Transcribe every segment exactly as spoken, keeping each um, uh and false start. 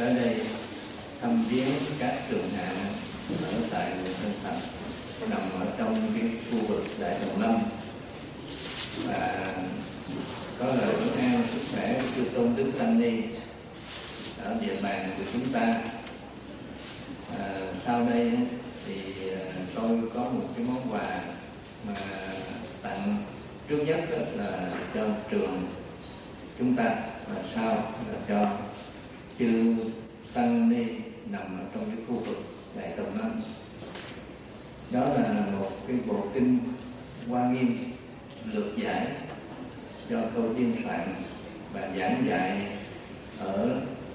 tới đây thăm viếng các trường hạ ở tại huyện Tân Thành, nằm ở trong cái khu vực Đại Đồng Lâm, và có lời vấn an sức khỏe của chư tôn đức tăng ni ở địa bàn của chúng ta. À, sau đây thì tôi có một cái món quà mà tặng trước nhất là cho trường chúng ta, và sau là cho chư tăng ni nằm ở trong cái khu vực Đại Đồng Lâm. Đó là một cái bộ kinh Hoa Nghiêm lược giải do tôi biên soạn và giảng dạy ở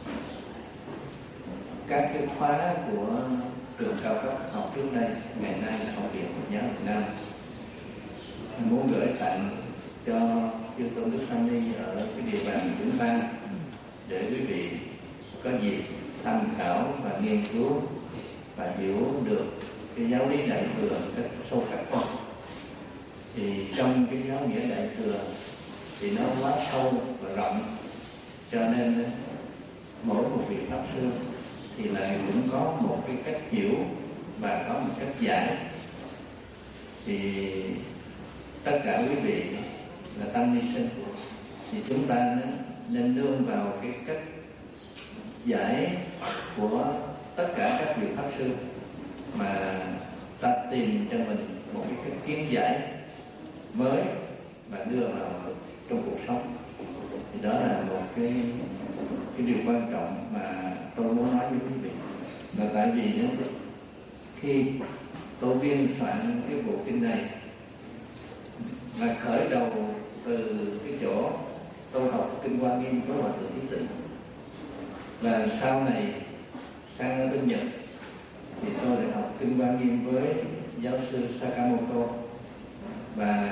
các cái khóa của trường cao cấp học trước đây, ngày nay là Học viện Phật giáo Việt Nam. Mình muốn gửi tặng cho chư tôn đức tăng ni ở cái địa bàn của chúng ta để quý vị có dịp tham khảo và nghiên cứu và hiểu được cái giáo lý Đại Thừa một cách sâu sắc hơn. Thì trong cái giáo nghĩa Đại Thừa thì nó quá sâu và rộng, cho nên mỗi một vị pháp sư thì lại cũng có một cái cách hiểu và có một cách giải. Thì tất cả quý vị là tăng ni sinh thì chúng ta nên nương vào cái cách giải của tất cả các vị pháp sư mà ta tìm cho mình một cái cách kiến giải mới và đưa vào trong cuộc sống. Thì đó là một cái cái điều quan trọng mà tôi muốn nói với quý vị. Là tại vì nếu khi tôi biên soạn cái bộ kinh này là khởi đầu từ cái chỗ tôi học kinh Hoa Nghiêm với Hòa Thượng Thích Tịnh, và sau này sang ở bên Nhật thì tôi lại học kinh Hoa Nghiêm với giáo sư Sakamoto, và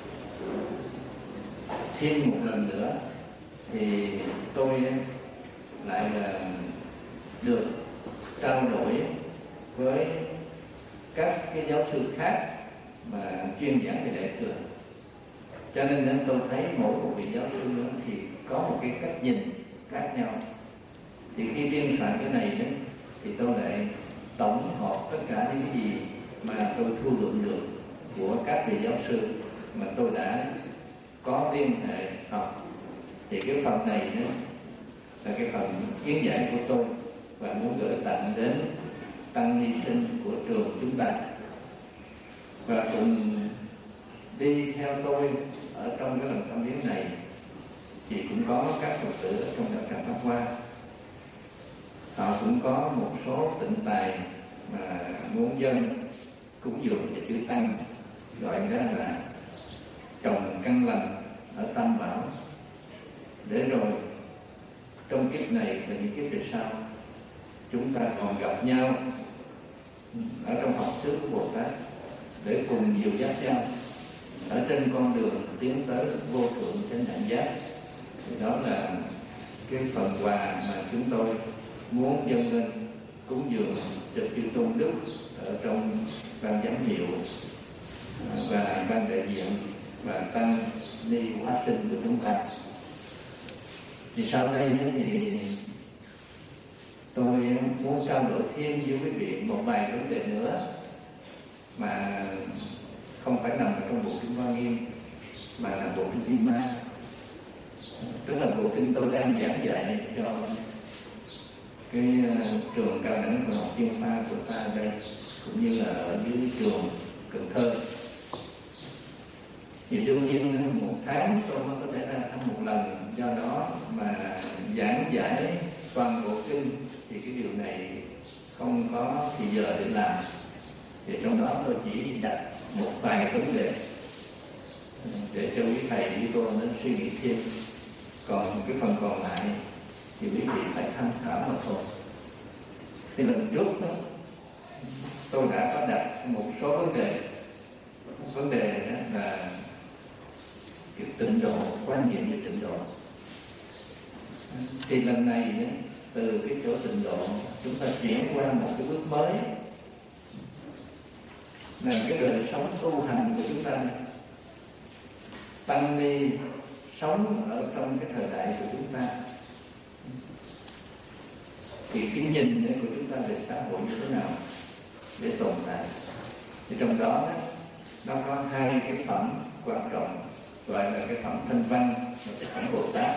thêm một lần nữa thì tôi lại là được trao đổi với các cái giáo sư khác mà chuyên giảng về Đại Thừa. Cho nên nên tôi thấy mỗi một vị giáo sư thì có một cái cách nhìn khác nhau. Thì khi biên soạn cái này đấy, thì tôi lại tổng hợp tất cả những cái gì mà tôi thu lượm được của các vị giáo sư mà tôi đã có liên hệ học. Thì cái phần này đó là cái phần kiến giải của tôi và muốn gửi tặng đến tăng ni sinh của trường chúng ta. Và cùng đi theo tôi ở trong cái lần thăm viếng này thì cũng có các Phật tử ở trong đạo tràng Pháp Hoa. Họ cũng có một số tịnh tài mà muốn dân cúng dường cho chư tăng, gọi đó là trồng căn lành ở Tam Bảo, để rồi trong kiếp này và những kiếp về sau chúng ta còn gặp nhau ở trong học xứ của Bồ Tát để cùng dìu dắt nhau ở trên con đường tiến tới vô thượng chánh đẳng giác. Thì đó là cái phần quà mà chúng tôi muốn dâng lên cúng dường cho chư tôn đức ở trong ban giám hiệu và ban đại diện và tăng ni hóa sinh của chúng ta. Thì sau đây thì tôi muốn trao đổi thêm với quý vị một vài vấn đề nữa mà không phải nằm ở trong bộ kinh Hoa Nghiêm mà là bộ kinh Di Ma, tức là bộ kinh tôi đang giảng dạy cho cái trường cao đẳng của học chuyên khoa của ta đây, cũng như là ở dưới trường Cần Thơ. Thì đương nhiên một tháng tôi mới có thể ra thăm một lần, do đó mà giảng giải toàn bộ kinh thì cái điều này không có thì giờ để làm. Thì trong đó tôi chỉ đặt một vài vấn đề để cho quý thầy với tôi nên suy nghĩ thêm. Còn cái phần còn lại thì quý vị phải tham khảo mà thôi. Thì lần trước đó, tôi đã có đặt một số vấn đề. Vấn đề đó là cái tịnh độ, quan niệm về tịnh độ. Thì lần này đó, từ cái chỗ tịnh độ chúng ta chuyển qua một cái bước mới là cái đời sống tu hành của chúng ta. Tăng ni sống ở trong cái thời đại của chúng ta thì cái nhìn của chúng ta về xã hội như thế nào để tồn tại. Thì trong đó nó có hai cái phẩm quan trọng, gọi là cái phẩm Thanh Văn và cái phẩm Bồ Tát.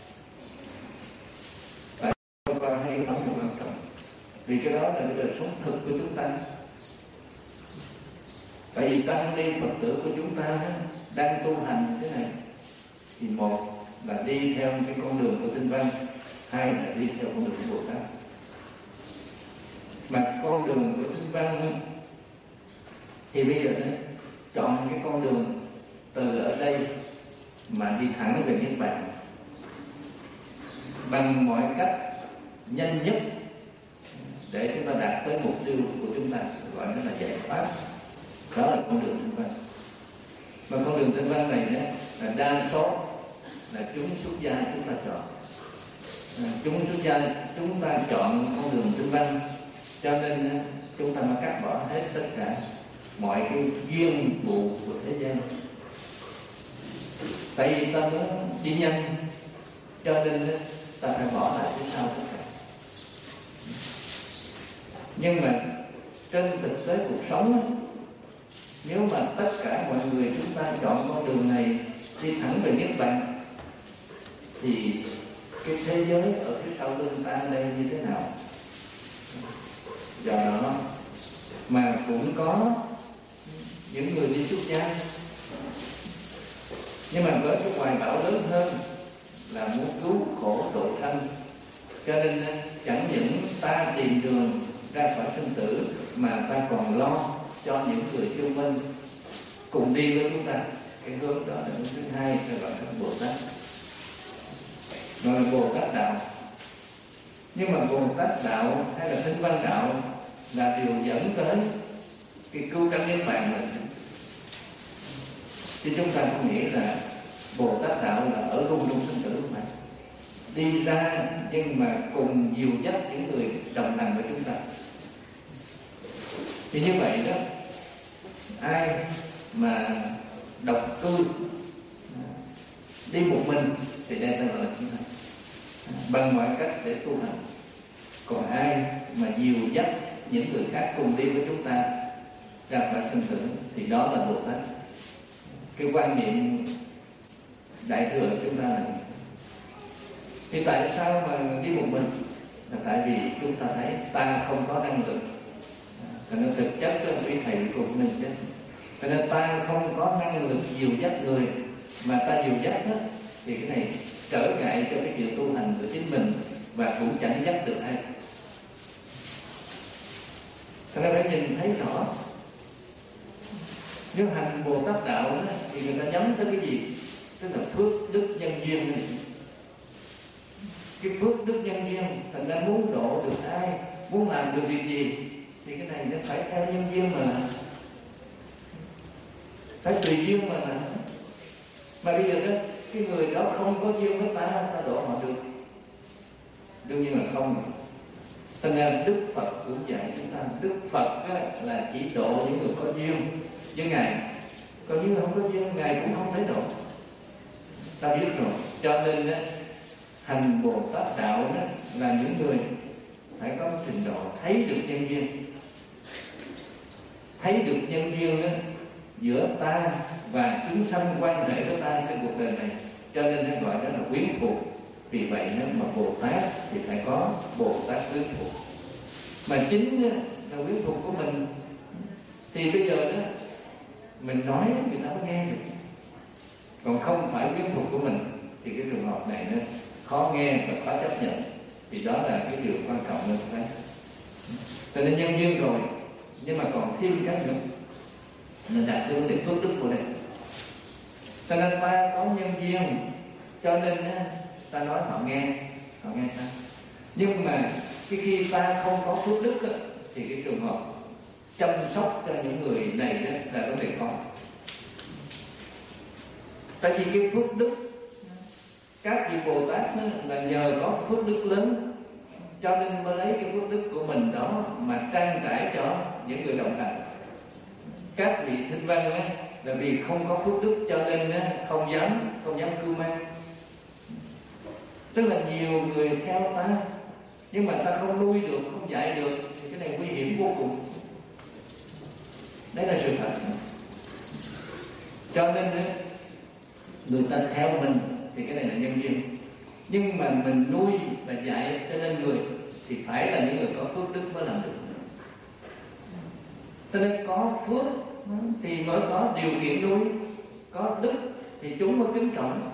Tại sao có hai phẩm quan trọng? Vì cái đó là cái đời sống thực của chúng ta. Tại vì tăng ni Phật tử của chúng ta đang tu hành thế này, thì một là đi theo cái con đường của Thanh Văn, hai là đi theo con đường của Bồ Tát. Mà con đường của Thanh Văn thì bây giờ đấy, chọn cái con đường từ ở đây mà đi thẳng về Niết Bàn bằng mọi cách nhanh nhất để chúng ta đạt tới mục tiêu của chúng ta, gọi nó là giải thoát. Đó là con đường Thanh Văn. Mà con đường Thanh Văn này đó, là đa số là chúng xuất gia chúng ta chọn. À, chúng xuất gia chúng ta chọn con đường Thanh Văn, cho nên chúng ta mới cắt bỏ hết tất cả mọi cái duyên vụ của thế gian. Tại vì ta muốn đi nhanh, cho nên ta phải bỏ lại phía sau tất cả. Nhưng mà trên thực tế cuộc sống, nếu mà tất cả mọi người chúng ta chọn con đường này đi thẳng về Niết Bàn, thì cái thế giới ở phía sau lưng ta đây như thế nào? Do đó mà cũng có những người đi xuất gia, nhưng mà với cái hoài bão lớn hơn là muốn cứu khổ độ sanh, cho nên chẳng những ta tìm đường ra khỏi sinh tử, mà ta còn lo cho những người chung quanh cùng đi với chúng ta. Cái hướng đó là hướng thứ hai, là gọi là Bồ Tát, gọi là Bồ Tát đạo. Nhưng mà Bồ Tát đạo hay là Thanh Văn đạo là điều dẫn tới cái cứu cánh Niết Bàn mình. Chứ chúng ta không nghĩ là Bồ Tát đạo là ở luôn trong sinh tử mà đi ra, nhưng mà cùng dìu dắt những người đồng hành với chúng ta. Thì như vậy đó, ai mà độc cư đi một mình thì đây ta gọi là chúng ta bằng mọi cách để tu hành. Còn ai mà dìu dắt những người khác cùng đi với chúng ta ra khỏi sinh tử thì đó là Bồ Tát. Cái quan niệm đại thừa chúng ta là thì tại sao mà đi một mình? Là tại vì chúng ta thấy ta không có năng lực. Cho nên thực chất đó, quý thầy của mình chứ, cho nên ta không có năng lực dìu dắt người, mà ta dìu dắt đó, thì cái này trở ngại cho cái chuyện tu hành của chính mình, và cũng chẳng dắt được ai. Cho nên phải nhìn thấy rõ. Nếu hành Bồ Tát đạo đó, thì người ta nhắm tới cái gì? Tức là phước đức nhân duyên này. Cái phước đức nhân duyên, thành ra muốn độ được ai, muốn làm được việc gì, thì cái này nó phải theo nhân duyên mà làm, phải tùy duyên mà làm. Mà bây giờ đó, cái người đó không có duyên với ta, ta độ họ được? Đương nhiên là không. Cho nên Đức Phật cũng dạy chúng ta, Đức Phật á, là chỉ độ những người có duyên với Ngài, còn những người không có duyên Ngài cũng không thể độ. Ta biết rồi. Cho nên á, hành Bồ Tát đạo đó là những người phải có trình độ thấy được nhân duyên, thấy được nhân duyên đó giữa ta và chúng sanh quan hệ với ta trên cuộc đời này, cho nên nó gọi đó là quyến thuộc. Vì vậy nếu mà Bồ Tát thì phải có Bồ Tát quyến thuộc, mà chính là quyến thuộc của mình. Thì bây giờ đó mình nói người ta mới nghe được, còn không phải quyến thuộc của mình thì cái trường hợp này nó khó nghe và khó chấp nhận. Thì đó là cái điều quan trọng hơn đấy. Cho nên nhân duyên rồi, nhưng mà còn thêm cái nữa, mình đặt cái vấn đề phước đức của đây. Cho nên ta có nhân duyên, cho nên ta nói họ nghe, họ nghe ta. Nhưng mà cái khi ta không có phước đức đó, thì cái trường hợp chăm sóc cho những người này đó là vấn đề khó. Tại vì cái phước đức, các vị Bồ Tát là nhờ có phước đức lớn, cho nên mới lấy cái phước đức của mình đó mà trang trải cho những người đồng hành. Các vị Thanh Văn ấy, là vì không có phước đức cho nên không dám không dám cưu mang. Tức là nhiều người theo ta, nhưng mà ta không nuôi được, không dạy được thì cái này nguy hiểm vô cùng. Đấy là sự thật. Cho nên người ta theo mình thì cái này là nhân duyên, nhưng mà mình nuôi và dạy cho nên người thì phải là những người có phước đức mới làm được. Cho nên có phước thì mới có điều kiện nuôi, có đức thì chúng mới kính trọng.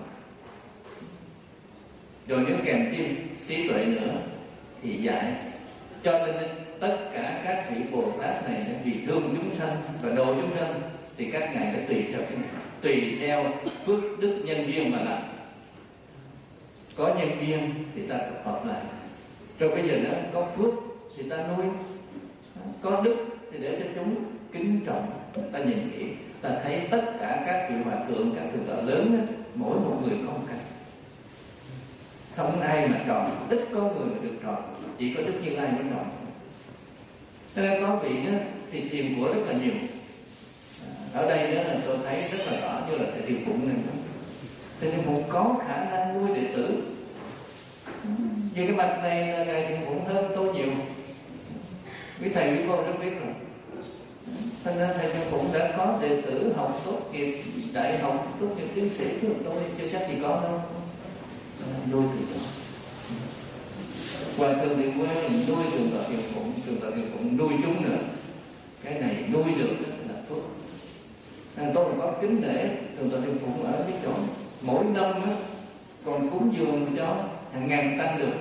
Rồi nếu kèm thêm trí tuệ nữa thì dạy. Cho nên tất cả các vị Bồ Tát này vì thương chúng sanh và độ chúng sanh thì các ngài đã tùy theo cái này, tùy theo phước đức nhân duyên mà làm. Có nhân duyên thì ta tập hợp lại. Rồi bây giờ nó có phước thì ta nuôi, có đức thì để cho chúng kính trọng. Ta nhìn kỹ, ta thấy tất cả các vị hòa thượng, các thượng tọa lớn, mỗi một người có một cái. Không ai mà tròn, ít có người mà được tròn, chỉ có Đức Như Lai mới tròn. Cho nên có vị đó, thì tiền của rất là nhiều. Ở đây đó là tôi thấy rất là rõ, như là thầy Thiều Phụng này. Thầy Thiều Phụng có khả năng nuôi đệ tử. Vì cái mặt này là thầy Thiều Phụng hơn tôi nhiều. Quý thầy quý cô rất biết rồi. Cho nên thầy Thiều Phụng đã có đệ tử học tốt nghiệp đại học, tốt nghiệp tiến sĩ, tôi chưa chắc gì có đâu. Nuôi từ đó. Hòa thượng Thiện Quang nuôi Thượng tọa Thiền Phụng, Thượng tọa Thiền Phụng nuôi chúng nữa. Cái này nuôi được là phước. Tôi có kính nể Thượng tọa Thiền Phụng ở cái chỗ mỗi năm đó, còn cúng dường cho hàng ngàn tăng được.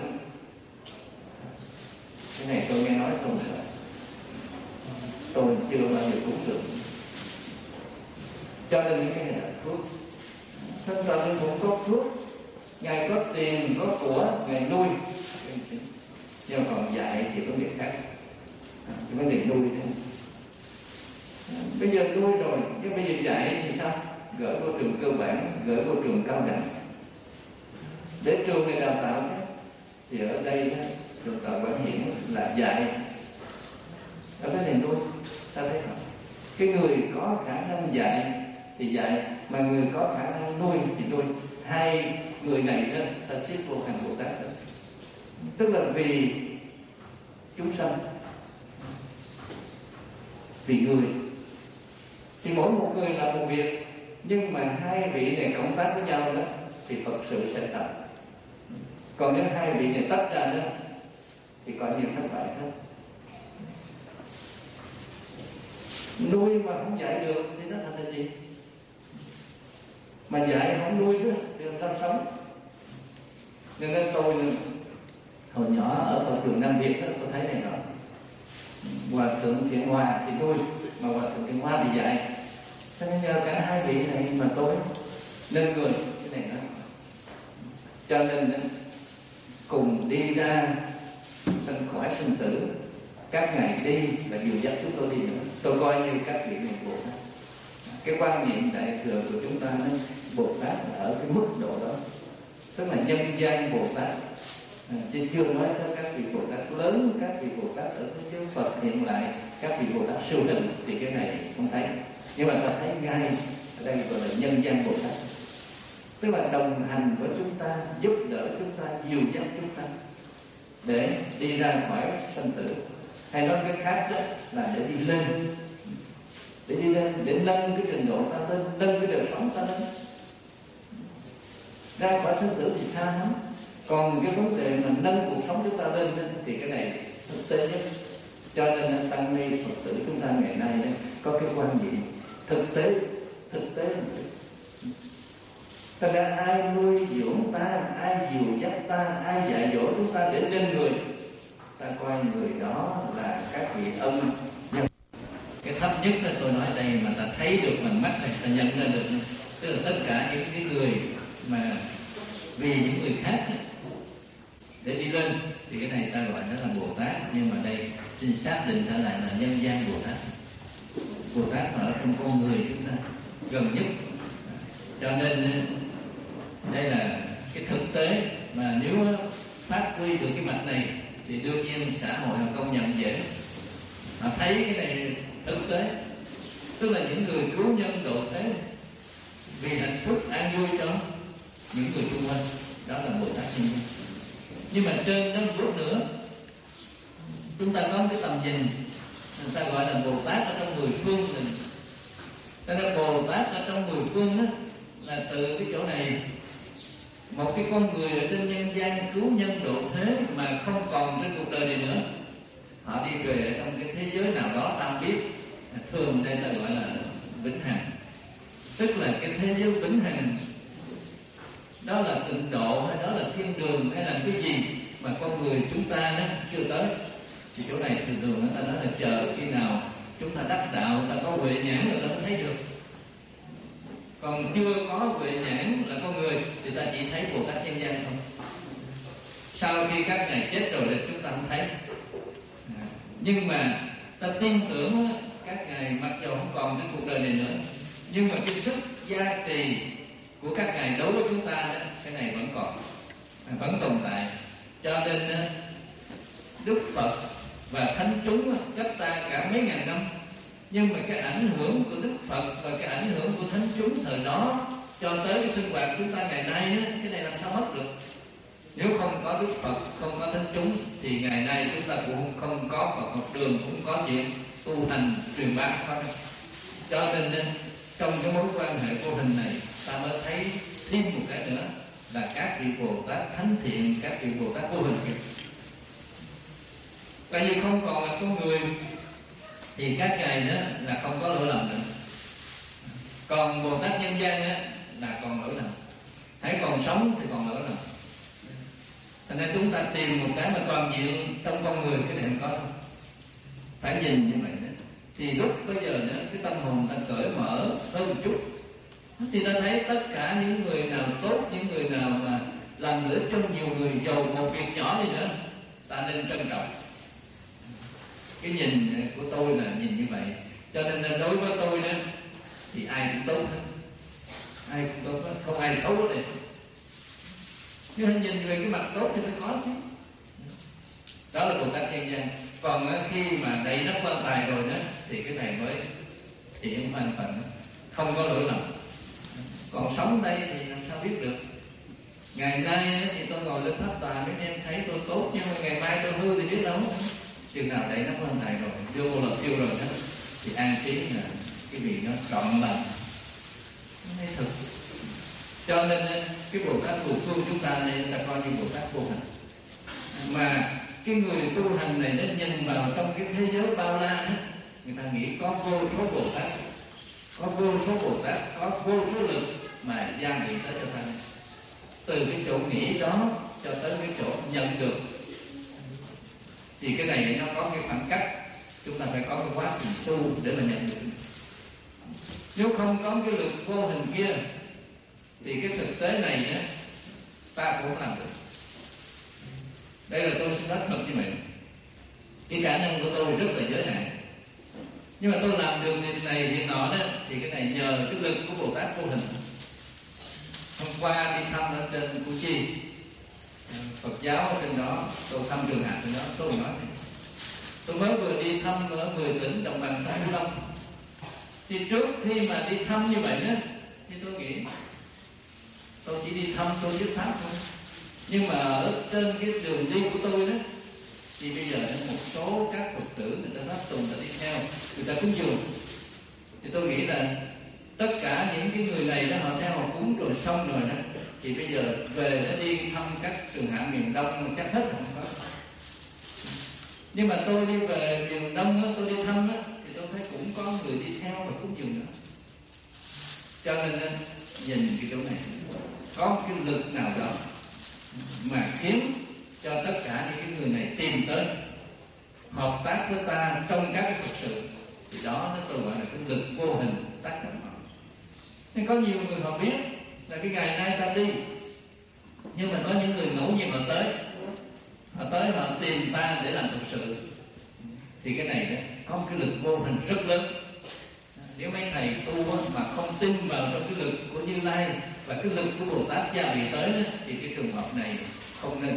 Cái này tôi nghe nói không sợ. Tôi chưa bao giờ cúng được. Cho nên cái này là phước. Thượng tọa Thiền Phụng có phước, ngài có tiền, có của, ngài nuôi. Nhưng còn dạy thì có việc khác. Cái vấn đề nuôi nữa. Bây giờ nuôi rồi, nhưng bây giờ dạy thì sao? Gửi vô trường cơ bản, gửi vô trường cao đẳng. Để trường này đào tạo thế. Thì ở đây trường tạo Quảng Hiển là dạy. Ở cái này nuôi, ta thấy không? Cái người có khả năng dạy thì dạy, mà người có khả năng nuôi thì nuôi. Hai người này đó, ta xếp vô hàng Bồ Tát đó. Tức là vì chúng sanh, vì người. Thì mỗi một người làm một việc, nhưng mà hai vị này cộng tác với nhau đó thì Phật sự sẽ thành. Còn nếu hai vị này tách ra đó thì coi như thất bại hết. Nuôi mà không dạy được thì nó thành là gì? Mà dạy không nuôi đó thì làm sao sống? Nên nên tôi hồi nhỏ ở ở trường Nam Việt đó, tôi thấy này rồi. Hòa thượng Thiện Hòa thì nuôi, mà Hòa thượng Thiện Hòa thì dạy. Cho nên nhờ cả hai vị này mà tôi nên người cái này đó. Cho nên cùng đi ra sanh khỏi sinh tử, các ngài đi và dìu dắt chúng tôi đi nữa. Tôi coi như các vị này Bồ Tát. Cái quan niệm đại thừa của chúng ta nó Bồ Tát ở cái mức độ đó, tức là nhân gian Bồ Tát. À, chứ chưa nói tới các vị Bồ Tát lớn, các vị Bồ Tát ở thế giới Phật hiện lại, các vị Bồ Tát siêu hình thì cái này không thấy. Nhưng mà ta thấy ngay ở đây gọi là nhân gian Bồ Tát, tức là đồng hành với chúng ta, giúp đỡ chúng ta, dìu dắt chúng ta để đi ra khỏi sanh tử. Hay nói cái khác đó là để đi lên, để đi lên, để nâng cái trình độ ta lên, nâng cái đời sống ta lên. Ra khỏi sanh tử thì xa lắm. Còn cái vấn đề mà nâng cuộc sống chúng ta lên thì cái này thực tế nhất. Cho nên tăng ni Phật tử chúng ta ngày nay đó, có cái quan niệm thực tế, thực tế. Thật ra ai nuôi dưỡng ta, ai dìu dắt ta, ai dạy dỗ chúng ta để lên người, ta coi người đó là các vị ân nhân. Cái thấp nhất là tôi nói đây mà ta thấy được bằng mắt này, ta nhận ra được, tức là tất cả những cái người mà vì những người khác để đi lên thì cái này ta gọi đó là Bồ Tát. Nhưng mà đây xin xác định trở lại là nhân gian Bồ Tát. Bồ Tát ở trong con người chúng ta gần nhất. Cho nên đây là cái thực tế mà nếu phát huy được cái mặt này thì đương nhiên xã hội họ công nhận dễ. Họ thấy cái này thực tế, tức là những người cứu nhân độ thế vì hạnh phúc an vui cho những người xung quanh, đó là Bồ Tát nhân. Nhưng mà trên đó một bước nữa chúng ta có cái tầm nhìn, người ta gọi là Bồ Tát ở trong mười phương mình. Cho nên Bồ Tát ở trong mười phương đó là từ cái chỗ này, một cái con người ở trên nhân gian cứu nhân độ thế mà không còn trên cuộc đời này nữa, họ đi về ở trong cái thế giới nào đó ta biết, thường đây ta gọi là vĩnh hằng, tức là cái thế giới vĩnh hằng. Đó là tịnh độ hay đó là thiên đường hay là cái gì mà con người chúng ta nó chưa tới. Thì chỗ này thường thường người ta nói là chờ khi nào chúng ta đắc đạo, ta có huệ nhãn rồi ta mới thấy được. Còn chưa có huệ nhãn là con người thì ta chỉ thấy Bồ Tát nhân gian thôi. Sau khi các ngài chết rồi thì chúng ta không thấy. Nhưng mà ta tin tưởng các ngài mặc dù không còn trên cuộc đời này nữa, nhưng mà cái sức gia trì của các ngài đối với chúng ta, cái này vẫn còn, vẫn tồn tại. Cho nên Đức Phật và thánh chúng cách ta cả mấy ngàn năm, nhưng mà cái ảnh hưởng của Đức Phật và cái ảnh hưởng của thánh chúng thời đó cho tới cái sinh hoạt chúng ta ngày nay, cái này làm sao mất được. Nếu không có Đức Phật, không có thánh chúng thì ngày nay chúng ta cũng không có Phật học đường, cũng có chuyện tu hành truyền bá pháp. Cho nên trong cái mối quan hệ vô hình này, ta mới thấy thêm một cái nữa là các vị Bồ Tát thánh thiện, các vị Bồ Tát vô hình kia. Tại vì không còn là con người thì các ngài đó là không có lỗi lầm nữa. Còn Bồ Tát nhân gian đó là còn lỗi lầm. Hãy còn sống thì còn lỗi lầm. Thành ra chúng ta tìm một cái mà toàn diện trong con người, cái này không có đâu. Phải nhìn như vậy đó. Thì lúc bây giờ đó, cái tâm hồn ta cởi mở hơn một chút, thì ta thấy tất cả những người nào tốt, những người nào mà làm lợi cho nhiều người, dầu một việc nhỏ gì nữa, ta nên trân trọng. Cái nhìn của tôi là nhìn như vậy. Cho nên là đối với tôi đó thì ai cũng tốt hết, ai cũng tốt hết, không ai xấu ở đây. Nhưng nhìn về cái mặt tốt thì phải có chứ. Đó là Bồ Tát nhân gian. Còn khi mà đầy nắp quan tài rồi đó thì cái này mới thiện hoàn phận, không có lỗi lầm. Còn sống đây thì làm sao biết được. Ngày nay thì tôi ngồi lên pháp tòa, mấy em thấy tôi tốt, nhưng mà ngày mai tôi hư thì biết đâu. Chừng nào đẩy nó quan tài rồi, vô là tiêu rồi đó, thì an trí là cái vị nó trọn lành, nó thấy thực. Cho nên cái Bồ Tát mười phương chúng ta nên ta coi như Bồ Tát vô hình. Mà cái người tu hành này nó nhìn vào trong cái thế giới bao la đó, người ta nghĩ có vô số Bồ Tát, có vô số Bồ Tát, có vô số lực mà gia bị tới cho ta. Từ cái chỗ nghĩ đó cho tới cái chỗ nhận được, thì cái này nó có cái khoảng cách, chúng ta phải có cái quá trình tu để mà nhận được. Nếu không có cái lực vô hình kia thì cái thực tế này á, ta cũng không làm được. Đây là tôi xin nói thật như vậy. Cái khả năng của tôi rất là giới hạn, nhưng mà tôi làm được việc này việc nọ đó, thì cái này nhờ cái lực của Bồ Tát vô hình. Hôm qua đi thăm ở trên Củ Chi, Phật giáo ở trên đó, tôi thăm trường hạt trên đó, tôi nói này. Tôi mới vừa đi thăm ở mười tỉnh đồng bằng sông Cửu Long. Thì trước khi mà đi thăm như vậy đó, thì tôi nghĩ tôi chỉ đi thăm, tôi giúp pháp thôi. Nhưng mà ở trên cái đường đi của tôi đó, thì bây giờ một số các Phật tử người ta tháp tùng, người ta đi theo, người ta cúng dường. Thì tôi nghĩ là tất cả những cái người này đó, họ theo họ cúng rồi xong rồi đó, thì bây giờ về nó đi thăm các trường hạ miền Đông chắc hết không có. Nhưng mà tôi đi về miền Đông đó, tôi đi thăm đó, thì tôi thấy cũng có người đi theo và cúng dường nữa. Cho nên nhìn cái chỗ này có cái lực nào đó mà khiến cho tất cả những cái người này tìm tới hợp tác với ta trong các cái Phật sự, thì đó nó tôi gọi là cái lực vô hình tác động họ. Nên có nhiều người họ biết là cái ngày nay ta đi, nhưng mà có những người ngẫu nhiên họ tới, họ tới họ tìm ta để làm Phật sự, thì cái này đó có một cái lực vô hình rất lớn. Nếu mấy thầy tu mà không tin vào trong cái lực của Như Lai và cái lực của Bồ Tát gia bị tới đó, thì cái trường hợp này không nên.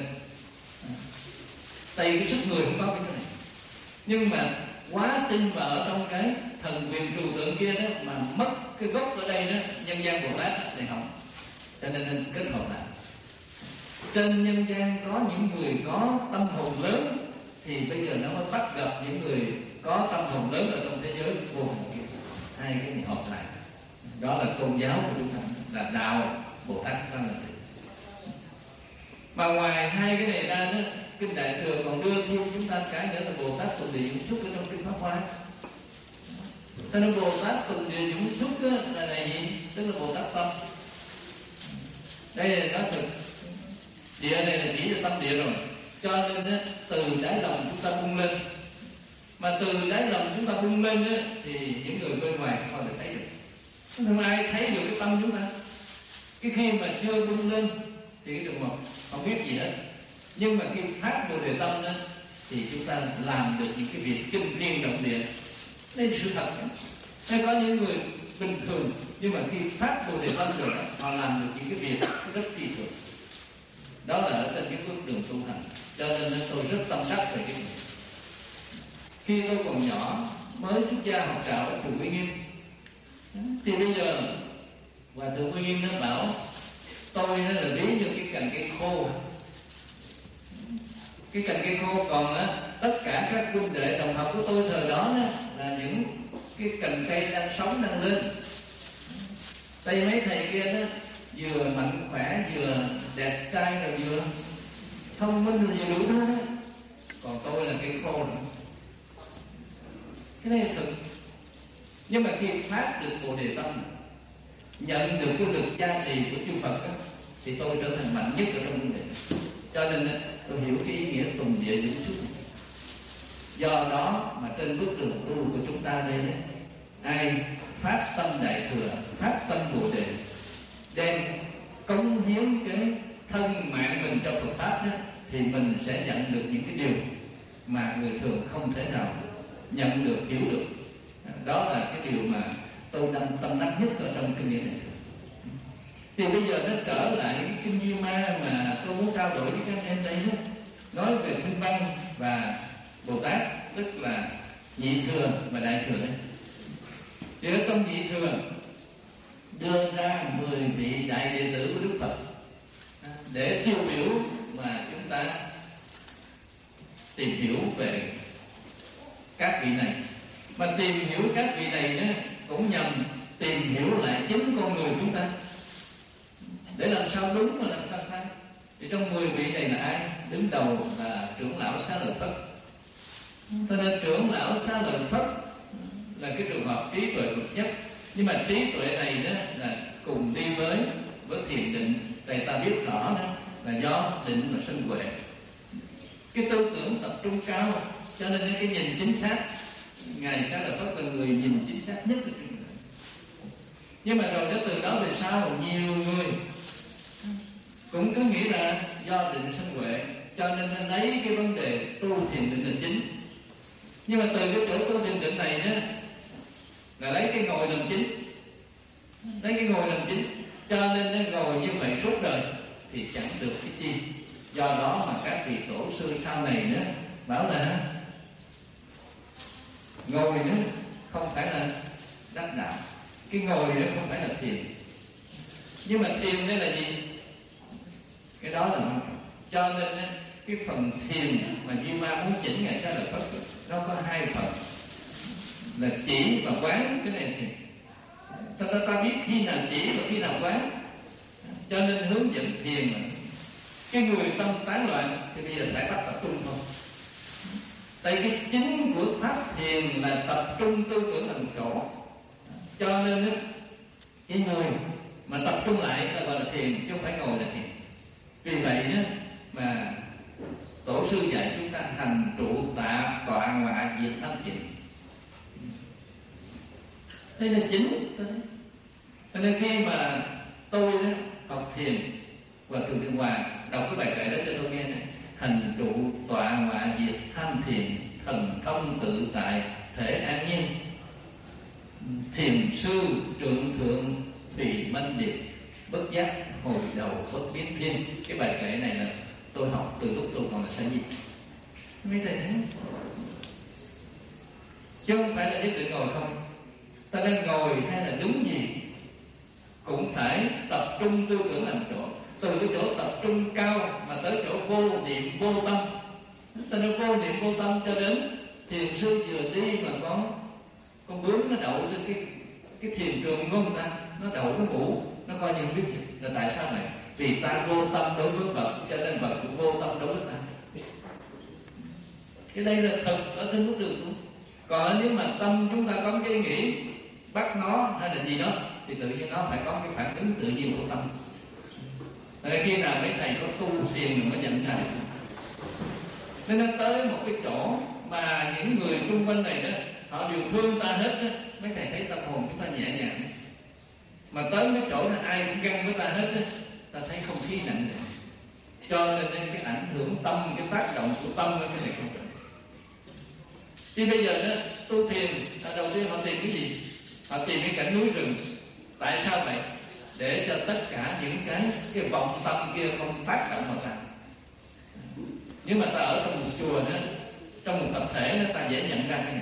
Tại vì cái sức người không có cái này. Nhưng mà quá tin vào ở trong cái thần quyền trừu tượng kia đó, mà mất cái gốc ở đây đó, nhân gian Bồ Tát thì không. Cho nên nên kết hợp lại. Trên nhân gian có những người có tâm hồn lớn thì bây giờ nó mới bắt gặp những người có tâm hồn lớn ở trong thế giới vô hạn kia. Hai cái này hợp lại, đó là tôn giáo của chúng ta, là đạo Bồ Tát Quan Là Tỳ. Mà ngoài hai cái này ra đó, kinh Đại Thừa còn đưa thêm chúng ta cái nữa là Bồ Tát Tùng Địa Dũng Xúc ở trong kinh Pháp Hoa. Cho nên Bồ Tát Tùng Địa Dũng Xúc đó là này gì? Tức là Bồ Tát tâm. Đây là nói thực, địa này là chỉ là tâm địa rồi. Cho nên đó, từ đáy lòng chúng ta bung lên. Mà từ đáy lòng chúng ta bung lên đó, thì những người bên ngoài không bao giờ thấy được. Không ai thấy được cái tâm chúng ta. Cái khi mà chưa bung lên thì cái trường hợp không biết gì hết. Nhưng mà khi phát Bồ Đề tâm đó, thì chúng ta làm được những cái việc kinh thiên động địa. Đây là sự thật. Hay có những người bình thường, nhưng mà khi phát Bồ Đề tâm rồi, họ làm được những cái việc rất phi thường. Đó là ở trên cái bước đường tu hành. Cho nên tôi rất tâm đắc về cái này. Khi tôi còn nhỏ, mới xuất gia học đạo ở chùa Uy Nghiêm, thì bây giờ Hòa thượng Uy Nghiêm nó bảo tôi nó là ví như cái cành cây khô. Cái cành cây khô, còn á, tất cả các huynh đệ đồng học của tôi thời đó á, là những cái cành cây đang sống đang lên. Đây mấy thầy kia đó vừa mạnh khỏe, vừa đẹp trai, rồi vừa thông minh, rồi vừa đủ thứ. Còn tôi là cây khô nữa. Cái này là thực. Nhưng mà khi phát được Bồ Đề tâm, nhận được cái lực gia trì của chư Phật đó, thì tôi trở thành mạnh nhất ở trong vấn đề. Cho nên tôi hiểu cái ý nghĩa Tùng Địa Dũng Xúc. Do đó mà trên bước đường tu của chúng ta đây, ai phát tâm Đại Thừa, phát tâm Bồ Đề, đem cống hiến cái thân mạng mình cho Phật pháp đó, thì mình sẽ nhận được những cái điều mà người thường không thể nào nhận được, hiểu được. Đó là cái điều mà tôi đang tâm đắc nhất ở trong kinh nghiệm này. Thì bây giờ nó trở lại cái kinh Di Ma mà tôi muốn trao đổi với các em đây đó, nói về Kinh Văn và Bồ Tát, tức là Nhị Thừa và Đại Thừa đấy. Thì ở trong Nhị Thừa đưa ra mười vị đại đệ tử của Đức Phật để tiêu biểu mà chúng ta tìm hiểu về các vị này. Mà tìm hiểu các vị này đó, cũng nhằm tìm hiểu lại chính con người chúng ta, để làm sao đúng và làm sao sai. Thì trong mười vị này là ai? Đứng đầu là trưởng lão Xá Lợi Phất. Cho nên trưởng lão Xá Lợi Phất là cái trường hợp trí tuệ bậc nhất. Nhưng mà trí tuệ này đó là cùng đi với với thiền định. Tại ta biết rõ đó là do định mà sinh huệ. Cái tư tưởng tập trung cao, cho nên cái nhìn chính xác. Ngài Xá Lợi Phất là người nhìn chính xác nhất. Nhưng mà rồi từ đó về sau, nhiều người cũng cứ nghĩ là do định sinh huệ, cho nên nên lấy cái vấn đề tu thiền định là chính. Nhưng mà từ cái chỗ tu thiền định này đó là lấy cái ngồi làm chính, lấy cái ngồi làm chính, cho nên nó ngồi như vậy suốt đời thì chẳng được cái chi. Do đó mà các vị tổ sư sau này nữa bảo là ngồi nữa không phải là đắc đạo, cái ngồi nữa không phải là thiền. Nhưng mà thiền đây là gì? Cái đó là cho nên cái phần thiền mà Di Ma muốn chỉnh Ngài Xá Lợi Phất nó có hai phần là chỉ và quán. Cái này thì ta, ta, ta biết khi nào chỉ và khi nào quán, cho nên hướng dẫn thiền mà cái người tâm tán loạn thì bây giờ phải bắt tập trung thôi. Tại cái chính của pháp thiền là tập trung tư tưởng làm chỗ, cho nên cái người mà tập trung lại là gọi là thiền, chứ không phải ngồi là thiền. Vì vậy đó mà tổ sư dạy chúng ta hành trụ tạ tọa ngọa diệt tham thiền. Đây là chính. Cho nên khi mà tôi đó, học thiền và Thường Điện Hòa đọc cái bài kệ đó cho tôi nghe này: hành trụ tọa ngọa diệt tham thiền, thần thông tự tại thể an nhiên, thiền sư trượng thượng thùy manh điệp, bất giác hồi đầu bất biến thiên. Cái bài kệ này là tôi học từ lúc tôi còn là sa di. Mấy thầy thấy, chứ không phải là nhất định ngồi không. Ta đang ngồi hay là đứng gì cũng phải tập trung tư tưởng làm chỗ. Từ cái chỗ tập trung cao mà tới chỗ vô niệm vô tâm Ta nói vô niệm vô tâm cho đến thiền sư vừa đi mà có con bướm nó đậu trên cái cái thiền trường của người ta, nó đậu nó ngủ, nó coi như biết là tại sao này? Vì ta vô tâm đối với Phật, cho nên Phật cũng vô tâm đối với ta. Cái đây là thật ở trên bước đường tu. Còn nếu mà tâm chúng ta có cái nghĩ bắt nó hay là gì đó thì tự nhiên nó phải có cái phản ứng tự nhiên của tâm. Rồi khi nào mấy thầy có tu thiền mình mới nhận ra. Nên nó tới một cái chỗ mà những người xung quanh này đó họ đều thương ta hết đó. Mấy thầy thấy tâm hồn chúng ta nhẹ nhàng. Mà tới cái chỗ này ai cũng găng với ta hết đó, ta thấy không khí nặng nề. Cho nên cái ảnh hưởng tâm, cái tác động của tâm cái này không được. Thì bây giờ đó tu thiền, đầu tiên họ tìm cái gì? Họ tìm cái cảnh núi rừng. Tại sao vậy? Để cho tất cả những cái cái vọng tâm kia không tác động vào ta. Nhưng mà ta ở trong một chùa nữa, trong một tập thể đó, ta dễ nhận ra cái này.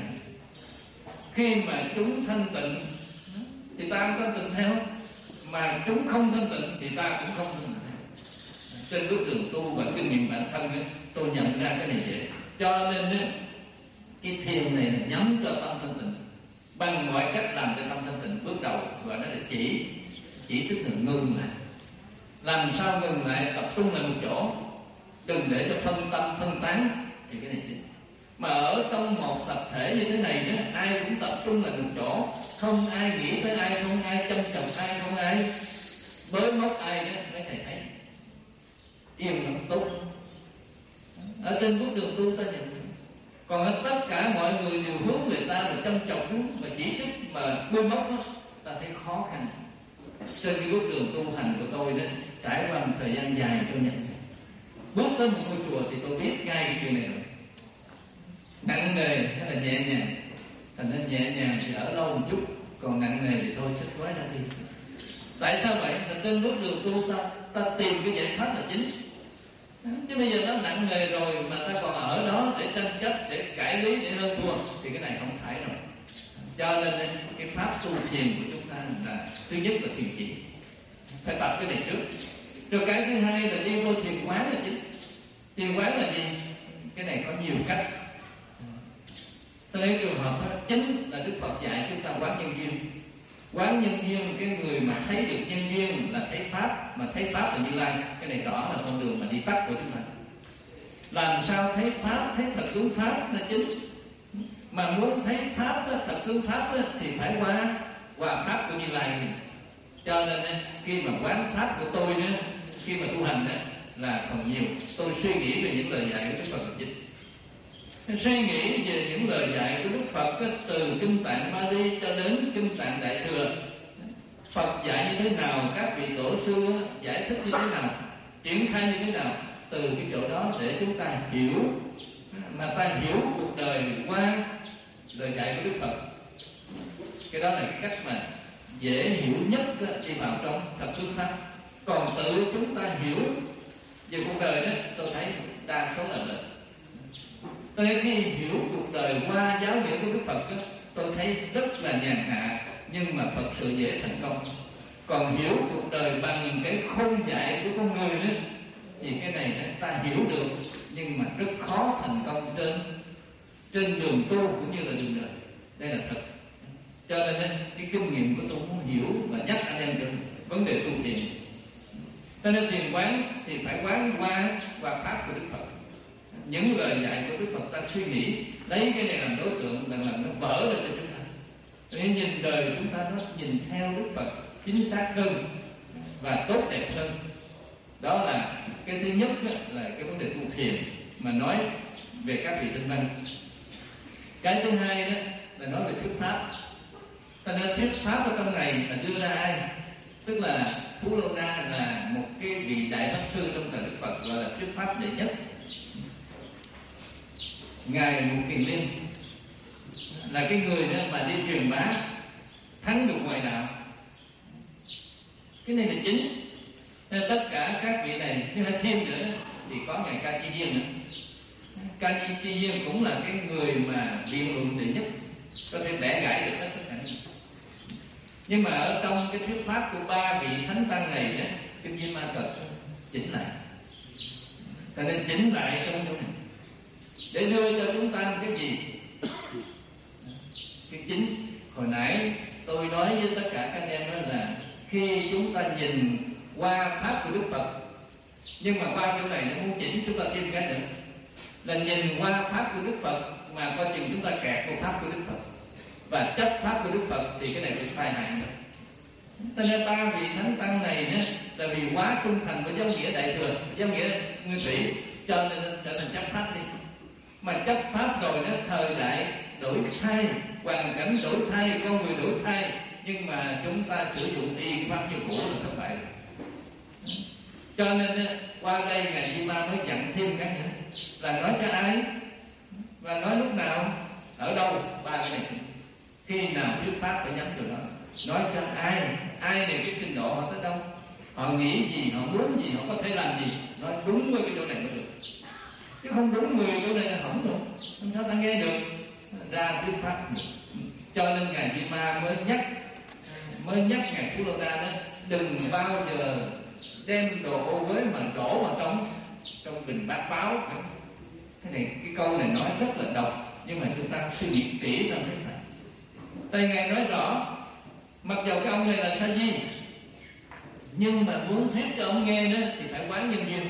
Khi mà chúng thanh tịnh thì ta cũng thanh tịnh theo, mà chúng không thanh tịnh thì ta cũng không thanh tịnh theo. Trên bước đường tu và kinh nghiệm bản thân ấy, tôi nhận ra cái này dễ. Cho nên ấy, cái thiền này là nhắm cho tâm thanh tịnh. Bằng mọi cách làm cho tâm thanh tịnh, bước đầu gọi nó là chỉ chỉ tức là ngừng lại. Làm sao ngừng lại, tập trung lại một chỗ, đừng để cho phân tâm phân tán, thì cái này chính. Mà ở trong một tập thể như thế này đó, ai cũng tập trung lại một chỗ, không ai nghĩ tới ai, không ai chăm chọc ai, không ai bới móc ai đó, mấy thầy thấy yên lặng tốt. Ở trên bước đường tu ta nhận. Còn ở tất cả mọi người đều hướng người ta mà chăm chọc hướng mà chỉ trích mà bới móc đó, ta thấy khó khăn. Trên cái bước đường tu hành của tôi đó, trải qua một thời gian dài tôi nhận. Bước tới một ngôi chùa thì tôi biết ngay cái chuyện này rồi. Nặng nề hay là nhẹ nhàng? Thành nên nhẹ nhàng thì ở lâu một chút, còn nặng nề thì thôi xích gói ra đi. Tại sao vậy? Thành trên bước đường tu ta, ta tìm cái giải pháp là chính. Chứ bây giờ nó nặng nề rồi mà ta còn ở đó để tranh chấp, để cãi lý, để hơn thua thì cái này không phải rồi. Cho nên cái pháp tu thiền của chúng ta là thứ nhất là thiền chỉ, phải tập cái này trước. Rồi cái thứ hai là đi vô thiền quán là chính. Thiền quán là gì? Cái này có nhiều cách. Tôi lấy trường hợp đó, chính là Đức Phật dạy chúng ta quán nhân duyên. Quán nhân duyên, cái người mà thấy được nhân duyên là thấy pháp, mà thấy pháp là Như Lai. Cái này rõ là con đường mà đi tắt của chúng ta. Làm sao thấy pháp, thấy thật tướng pháp là chính. Mà muốn thấy pháp đó, thật tướng pháp đó, thì phải qua qua pháp của Như Lai. Cho nên khi mà quán pháp của tôi đó, khi mà tu hành đó, là phần nhiều tôi suy nghĩ về những lời dạy của Đức Phật là chính. Suy nghĩ về những lời dạy của Đức Phật đó, từ kinh tạng Bali cho đến kinh tạng Đại Thừa. Phật dạy như thế nào, các vị tổ sư giải thích như thế nào, triển khai như thế nào, từ cái chỗ đó để chúng ta hiểu, mà ta hiểu cuộc đời qua lời dạy của Đức Phật. Cái đó là cái cách mà dễ hiểu nhất đó, đi vào trong thật tướng pháp. Còn tự chúng ta hiểu về cuộc đời đó, tôi thấy đa số là lệch. Tôi khi hiểu cuộc đời qua giáo nghĩa của Đức Phật đó, tôi thấy rất là nhàn hạ, nhưng mà thật sự dễ thành công. Còn hiểu cuộc đời bằng cái khôn dạy của con người đó, thì cái này ta hiểu được, nhưng mà rất khó thành công trên trên đường tu cũng như là đường đời. Đây là thật. Cho nên cái kinh nghiệm của tôi muốn hiểu và nhắc anh em trong vấn đề tu thiền. Cho nên thiền quán thì phải quán qua qua pháp của Đức Phật. Những lời dạy của Đức Phật ta suy nghĩ, lấy cái này làm đối tượng là làm nó vỡ ra cho chúng ta. Nên nhìn đời chúng ta nó nhìn theo Đức Phật chính xác hơn và tốt đẹp hơn. Đó là cái thứ nhất là cái vấn đề tu thiền mà nói về các vị tinh văn. Cái thứ hai đó là nói về thuyết pháp. Ta nên thuyết pháp ở trong này là đưa ra ai? Tức là Phú Lô Na là một cái vị đại pháp sư trong thời Đức Phật, gọi là thuyết pháp đệ nhất. Ngài Ngũ Kiền Liên là cái người đó mà đi truyền bá thắng được ngoại đạo. Cái này là chính. Nên tất cả các vị này, như hay thêm nữa thì có ngài Ca Chi Viên nữa. Ca Chi Viên cũng là cái người mà biện luận đệ nhất, có thể bẻ gãy được hết tất cả. Nhưng mà ở trong cái thuyết pháp của ba vị thánh tăng này đó, kinh Di Ma Cật chỉnh lại. Cho nên chỉnh lại trong chỗ này. để đưa cho chúng ta cái gì? Cái chính. Hồi nãy tôi nói với tất cả các anh em đó là khi chúng ta nhìn qua pháp của Đức Phật, nhưng mà qua chỗ này nó muốn chỉnh chúng ta thêm cái nữa là nhìn qua pháp của Đức Phật mà coi chừng chúng ta kẹt vào pháp của Đức Phật và chấp pháp của Đức Phật thì cái này cũng tai hại nữa. Cho nên ba vị thánh tăng này nữa là vì quá trung thành với giáo nghĩa Đại Thừa, giáo nghĩa Nguyên Thủy, cho nên trở thành chấp pháp đi. Mà chấp pháp rồi đó, thời đại đổi thay, hoàn cảnh đổi thay, con người đổi thay, nhưng mà chúng ta sử dụng y pháp như cũ là thất bại. Cho nên qua đây Ngài Di Ma mới dặn thêm cái nữa là nói cho ai và nói lúc nào, ở đâu, ba cái này. Khi nào thuyết pháp phải nhắm từ đó, nói cho ai, ai này cái trình độ họ tới đâu, họ nghĩ gì, họ muốn gì, họ có thể làm gì, nói đúng với cái chỗ này mới được. Chứ không đúng mười chỗ này là hỏng rồi, làm sao ta nghe được ra thuyết pháp. Cho nên Ngài Di Ma mới nhắc mới nhắc Ngài Phú Lô Đa đó, đừng bao giờ đem đồ ô uế mà đổ vào trong trong bình bát báo. Cái này, cái câu này nói rất là độc, nhưng mà chúng ta suy nghĩ kỹ ra mới phải. Tại Ngài nói rõ, mặc dầu cái ông này là sa di, nhưng mà muốn thuyết cho ông nghe đó thì phải quán nhân duyên.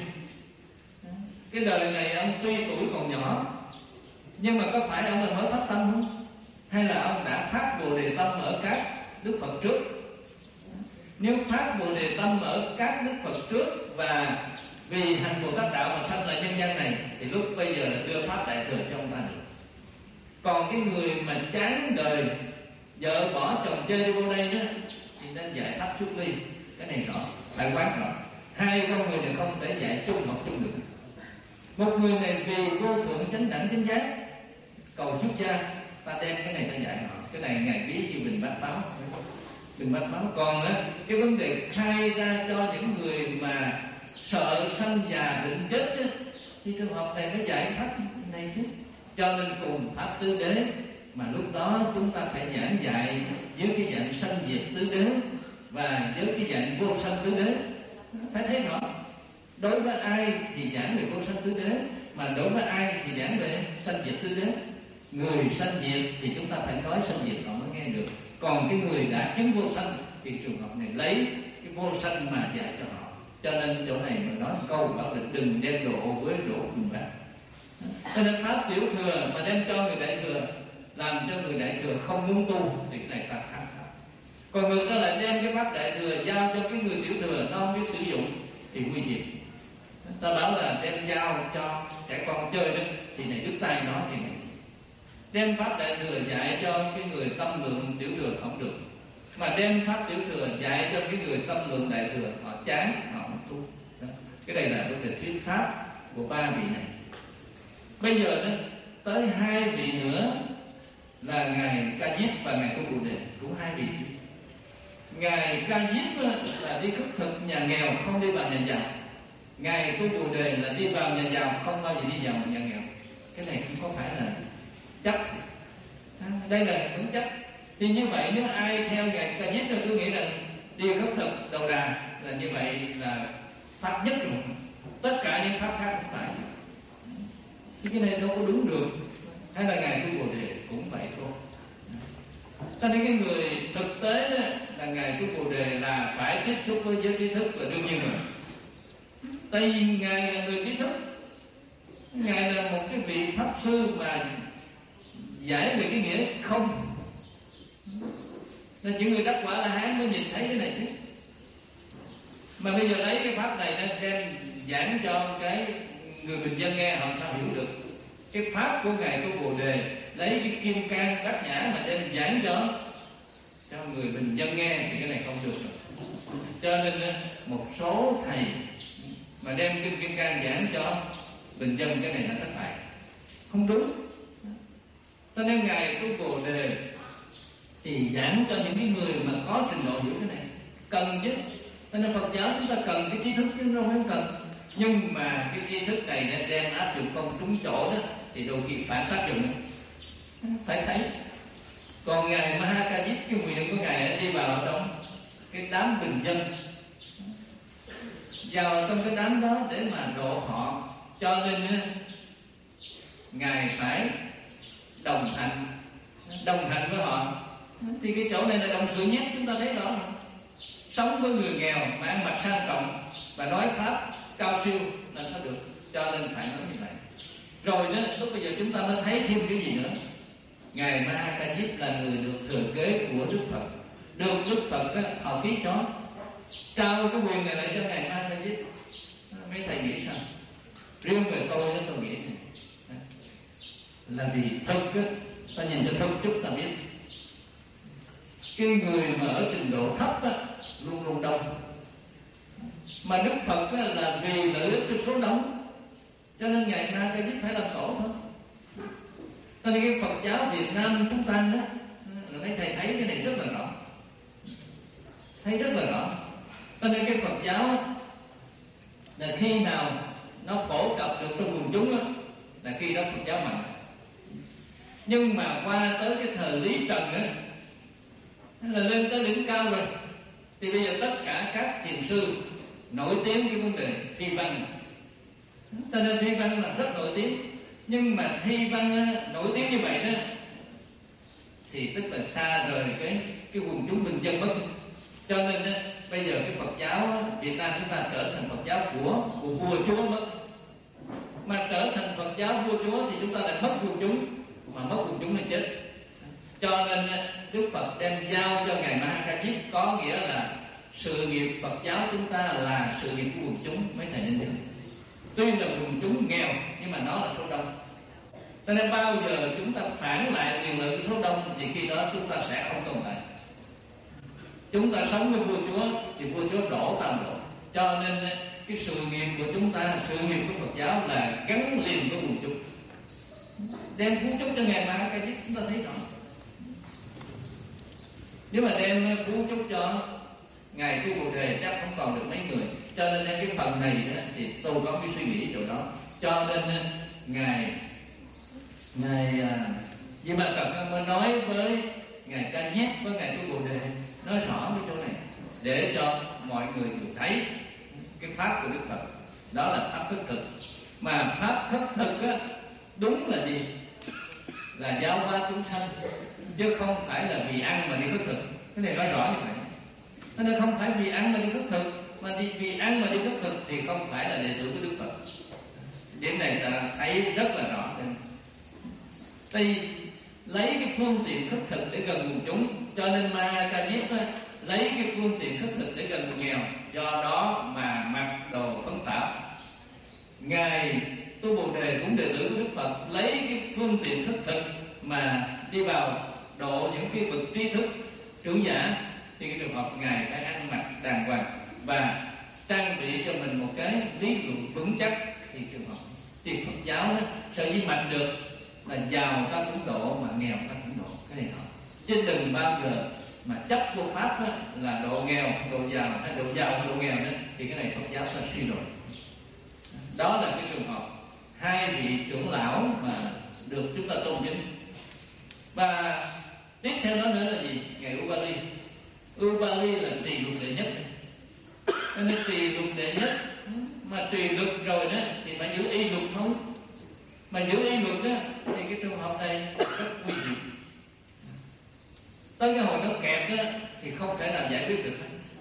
Cái đời này ông tuy tuổi còn nhỏ, nhưng mà có phải ông là mới phát tâm không? Hay là ông đã phát Bồ Đề tâm ở các Đức Phật trước? Nếu phát Bồ Đề tâm ở các Đức Phật trước và vì hành Bồ Tát đạo mà sanh lại nhân gian này, thì lúc bây giờ là đưa pháp Đại Thừa cho ông ta được. Còn cái người mà chán đời, vợ bỏ chồng chơi vô đây đó, thì nên giải pháp xuất ly. Cái này rõ, phải quán rõ. Hai con người này không thể dạy chung học chung được. Một người này vì vô thượng chánh đẳng chánh giác cầu xuất gia, ta đem cái này ta dạy họ. Cái này Ngài ví như bình bát báo, bình bát báo. Còn đó, cái vấn đề khai ra cho những người mà sợ sanh già bệnh chết đó, thì trường hợp này mới giải pháp này chứ. Cho nên cùng pháp tứ đế, mà lúc đó chúng ta phải giảng dạy với cái dạng sanh diệt tứ đế và với cái dạng vô sanh tứ đế. Phải thấy rõ, đối với ai thì giảng về vô sanh tứ đế, mà đối với ai thì giảng về sanh diệt tứ đế. Người sanh diệt thì chúng ta phải nói sanh diệt họ mới nghe được. Còn cái người đã chứng vô sanh thì trường hợp này lấy cái vô sanh mà dạy cho họ. Cho nên chỗ này mình nói câu bảo là đừng đem đồ ô uế đổ cùng bát. Cho nên pháp tiểu thừa mà đem cho người đại thừa, làm cho người đại thừa không muốn tu thì cái này phạt pháp. Còn người ta lại đem cái pháp đại thừa giao cho cái người tiểu thừa nó không biết sử dụng thì nguy hiểm. Ta bảo là đem giao cho trẻ con chơi đó thì này đứt tay nó thì này. Đem pháp đại thừa dạy cho cái người tâm lượng tiểu thừa không được, mà đem pháp tiểu thừa dạy cho cái người tâm lượng đại thừa họ chán, họ không tu. Đó. Cái này là vấn đề thuyết pháp của ba vị này. Bây giờ đó tới hai vị nữa là Ngài Ca Diếp và Ngài Cô Bồ Đề, cũng hai vị. Ngài Ca Diếp là đi khất thực nhà nghèo, không đi vào nhà giàu. Ngài Cô Bồ Đề là đi vào nhà giàu, không bao giờ đi vào nhà nghèo. Cái này không có phải là chấp, à, đây là vững chấp. Thì như vậy nếu ai theo Ngài Ca Diếp thì tôi nghĩ là đi khất thực đầu đà là như vậy là pháp nhất rồi. Tất cả những pháp khác cũng phải. Thì cái này đâu có đúng được. Hay là Ngài Cô Bồ Đề cũng vậy thôi. Cho nên cái người thực tế đó, là Ngài Cô Bồ Đề là phải tiếp xúc với giới trí thức là đương nhiên rồi. Tại vì Ngài là người trí thức, Ngài là một cái vị pháp sư mà giải về cái nghĩa không. Nên chỉ người đắc quả La Hán mới nhìn thấy cái này chứ. Mà bây giờ lấy cái pháp này nó đem giảng cho cái người bình dân nghe, họ sao hiểu được. Cái pháp của Ngài Cô Bồ Đề lấy cái kim cang bát nhã mà đem giảng cho cho người bình dân nghe thì cái này không được rồi. Cho nên một số thầy mà đem kinh kim cang giảng cho bình dân cái này là thất bại, không đúng. Cho nên Ngài Cô Bồ Đề thì giảng cho những cái người mà có trình độ hiểu cái này, cần chứ. Cho nên Phật giáo chúng ta cần cái trí thức chứ không cần. Nhưng mà cái tri thức này nên đem áp dụng công trúng chỗ đó thì đôi khi phản tác dụng, phải thấy. Còn Ngài Ma Ha Ca Diếp, cái nguyện của Ngài đi vào trong cái đám bình dân, vào trong cái đám đó để mà độ họ. Cho nên Ngài phải đồng hành đồng hành với họ. Thì cái chỗ này là đồng sự nhất, chúng ta thấy rõ. Sống với người nghèo mà ăn mặc sang trọng và nói pháp cao siêu là sao được, cho nên phải nói như vậy. Rồi đó, lúc bây giờ chúng ta mới thấy thêm cái gì nữa. Ngài Ma Ha Ca Diếp là người được thừa kế của Đức Phật, được Đức Phật họ ký cho, trao cái quyền này lại cho Ngài Ma Ha Ca Diếp. Mấy thầy nghĩ sao? Riêng về tôi đó, tôi nghĩ này là vì thực á, ta nhìn cho thực chút ta biết, cái người mà ở trình độ thấp á, luôn luôn đông, mà Đức Phật á, là vì lợi ích cho số đông, cho nên Ngài Ma Ha Ca Diếp phải làm tổ thôi. Cho nên cái Phật giáo Việt Nam chúng ta đó, là mấy thầy thấy cái này rất là rõ, thấy rất là rõ. Cho nên cái Phật giáo là khi nào nó phổ cập được trong quần chúng đó, là khi đó Phật giáo mạnh. Nhưng mà qua tới cái thời Lý Trần á, là lên tới đỉnh cao rồi, thì bây giờ tất cả các thiền sư nổi tiếng cái vấn đề thi văn. Cho nên thi văn là rất nổi tiếng. Nhưng mà thi văn nổi tiếng như vậy đó, thì tức là xa rời cái cái quần chúng bình dân mất. Cho nên đó, bây giờ cái Phật giáo Việt Nam chúng ta trở thành Phật giáo của, của vua chúa mất. Mà trở thành Phật giáo vua chúa thì chúng ta lại mất quần chúng, mà mất quần chúng là chết. Cho nên Đức Phật đem giao cho Ngài Ma Ha Ca Diếp, có nghĩa là sự nghiệp Phật giáo chúng ta là sự nghiệp của quần chúng. Mấy thầy nên hiểu, tuy là quần chúng nghèo nhưng mà nó là số đông. Cho nên bao giờ chúng ta phản lại quyền lợi của số đông thì khi đó chúng ta sẽ không tồn tại. Chúng ta sống với vua chúa thì vua chúa đổ tam đổ. Cho nên cái sự nghiệp của chúng ta, sự nghiệp của Phật giáo là gắn liền với quần chúng. Đem phú chúc cho Ngài Ma Ha Ca Diếp chúng ta thấy rõ. Nếu mà đem phú chúc cho Ngài Tu Bồ Đề chắc không còn được mấy người. Cho nên cái phần này đó, thì tôi có cái suy nghĩ chỗ đó. Cho nên Ngài Ngài Di Ba Cật mới nói với Ngài Ca Diếp, với Ngài Tu Bồ Đề, nói rõ cái chỗ này để cho mọi người được thấy cái pháp của Đức Phật. Đó là pháp khất thực. Mà pháp khất thực á, đúng là gì? Là giáo hóa chúng sanh, chứ không phải là vì ăn mà đi khất thực. Cái này nói rõ như vậy. Cho nên không phải vì ăn mà đi khất thực, mà đi vì ăn mà đi khất thực thì không phải là đệ tử của Đức Phật. Điểm này ta thấy rất là rõ. Thì lấy cái phương tiện khất thực để gần quần chúng, cho nên Ma Ha Ca Diếp lấy cái phương tiện khất thực để gần người nghèo, do đó mà mặc đồ phấn phạm. Ngài Tu Bồ Đề cũng đệ tử của Đức Phật, lấy cái phương tiện khất thực mà đi vào độ những cái bậc trí thức trưởng giả, thì cái trường hợp Ngài phải ăn mặc đàng hoàng và trang bị cho mình một cái lý luận vững chắc. Thì trường hợp thì Phật giáo đó, sở dĩ mạnh được là giàu ta cũng độ mà nghèo ta cũng độ. Cái này thôi, chứ đừng bao giờ mà chấp vô pháp đó, là độ nghèo, độ giàu hay độ giàu hay độ nghèo đó, thì cái này Phật giáo ta suy rồi. Đó là cái trường hợp hai vị trưởng lão mà được chúng ta tôn vinh. Và tiếp theo đó nữa là gì? Ngài Ubali. Ubali là trì luật đệ nhất. Nên trì luật đệ nhất, mà trì luật rồi đó thì phải giữ y luật thôi. Mà giữ y luật đó thì cái trường hợp này rất nguy hiểm. Tới cái hồi nó kẹt đó thì không thể nào giải quyết được.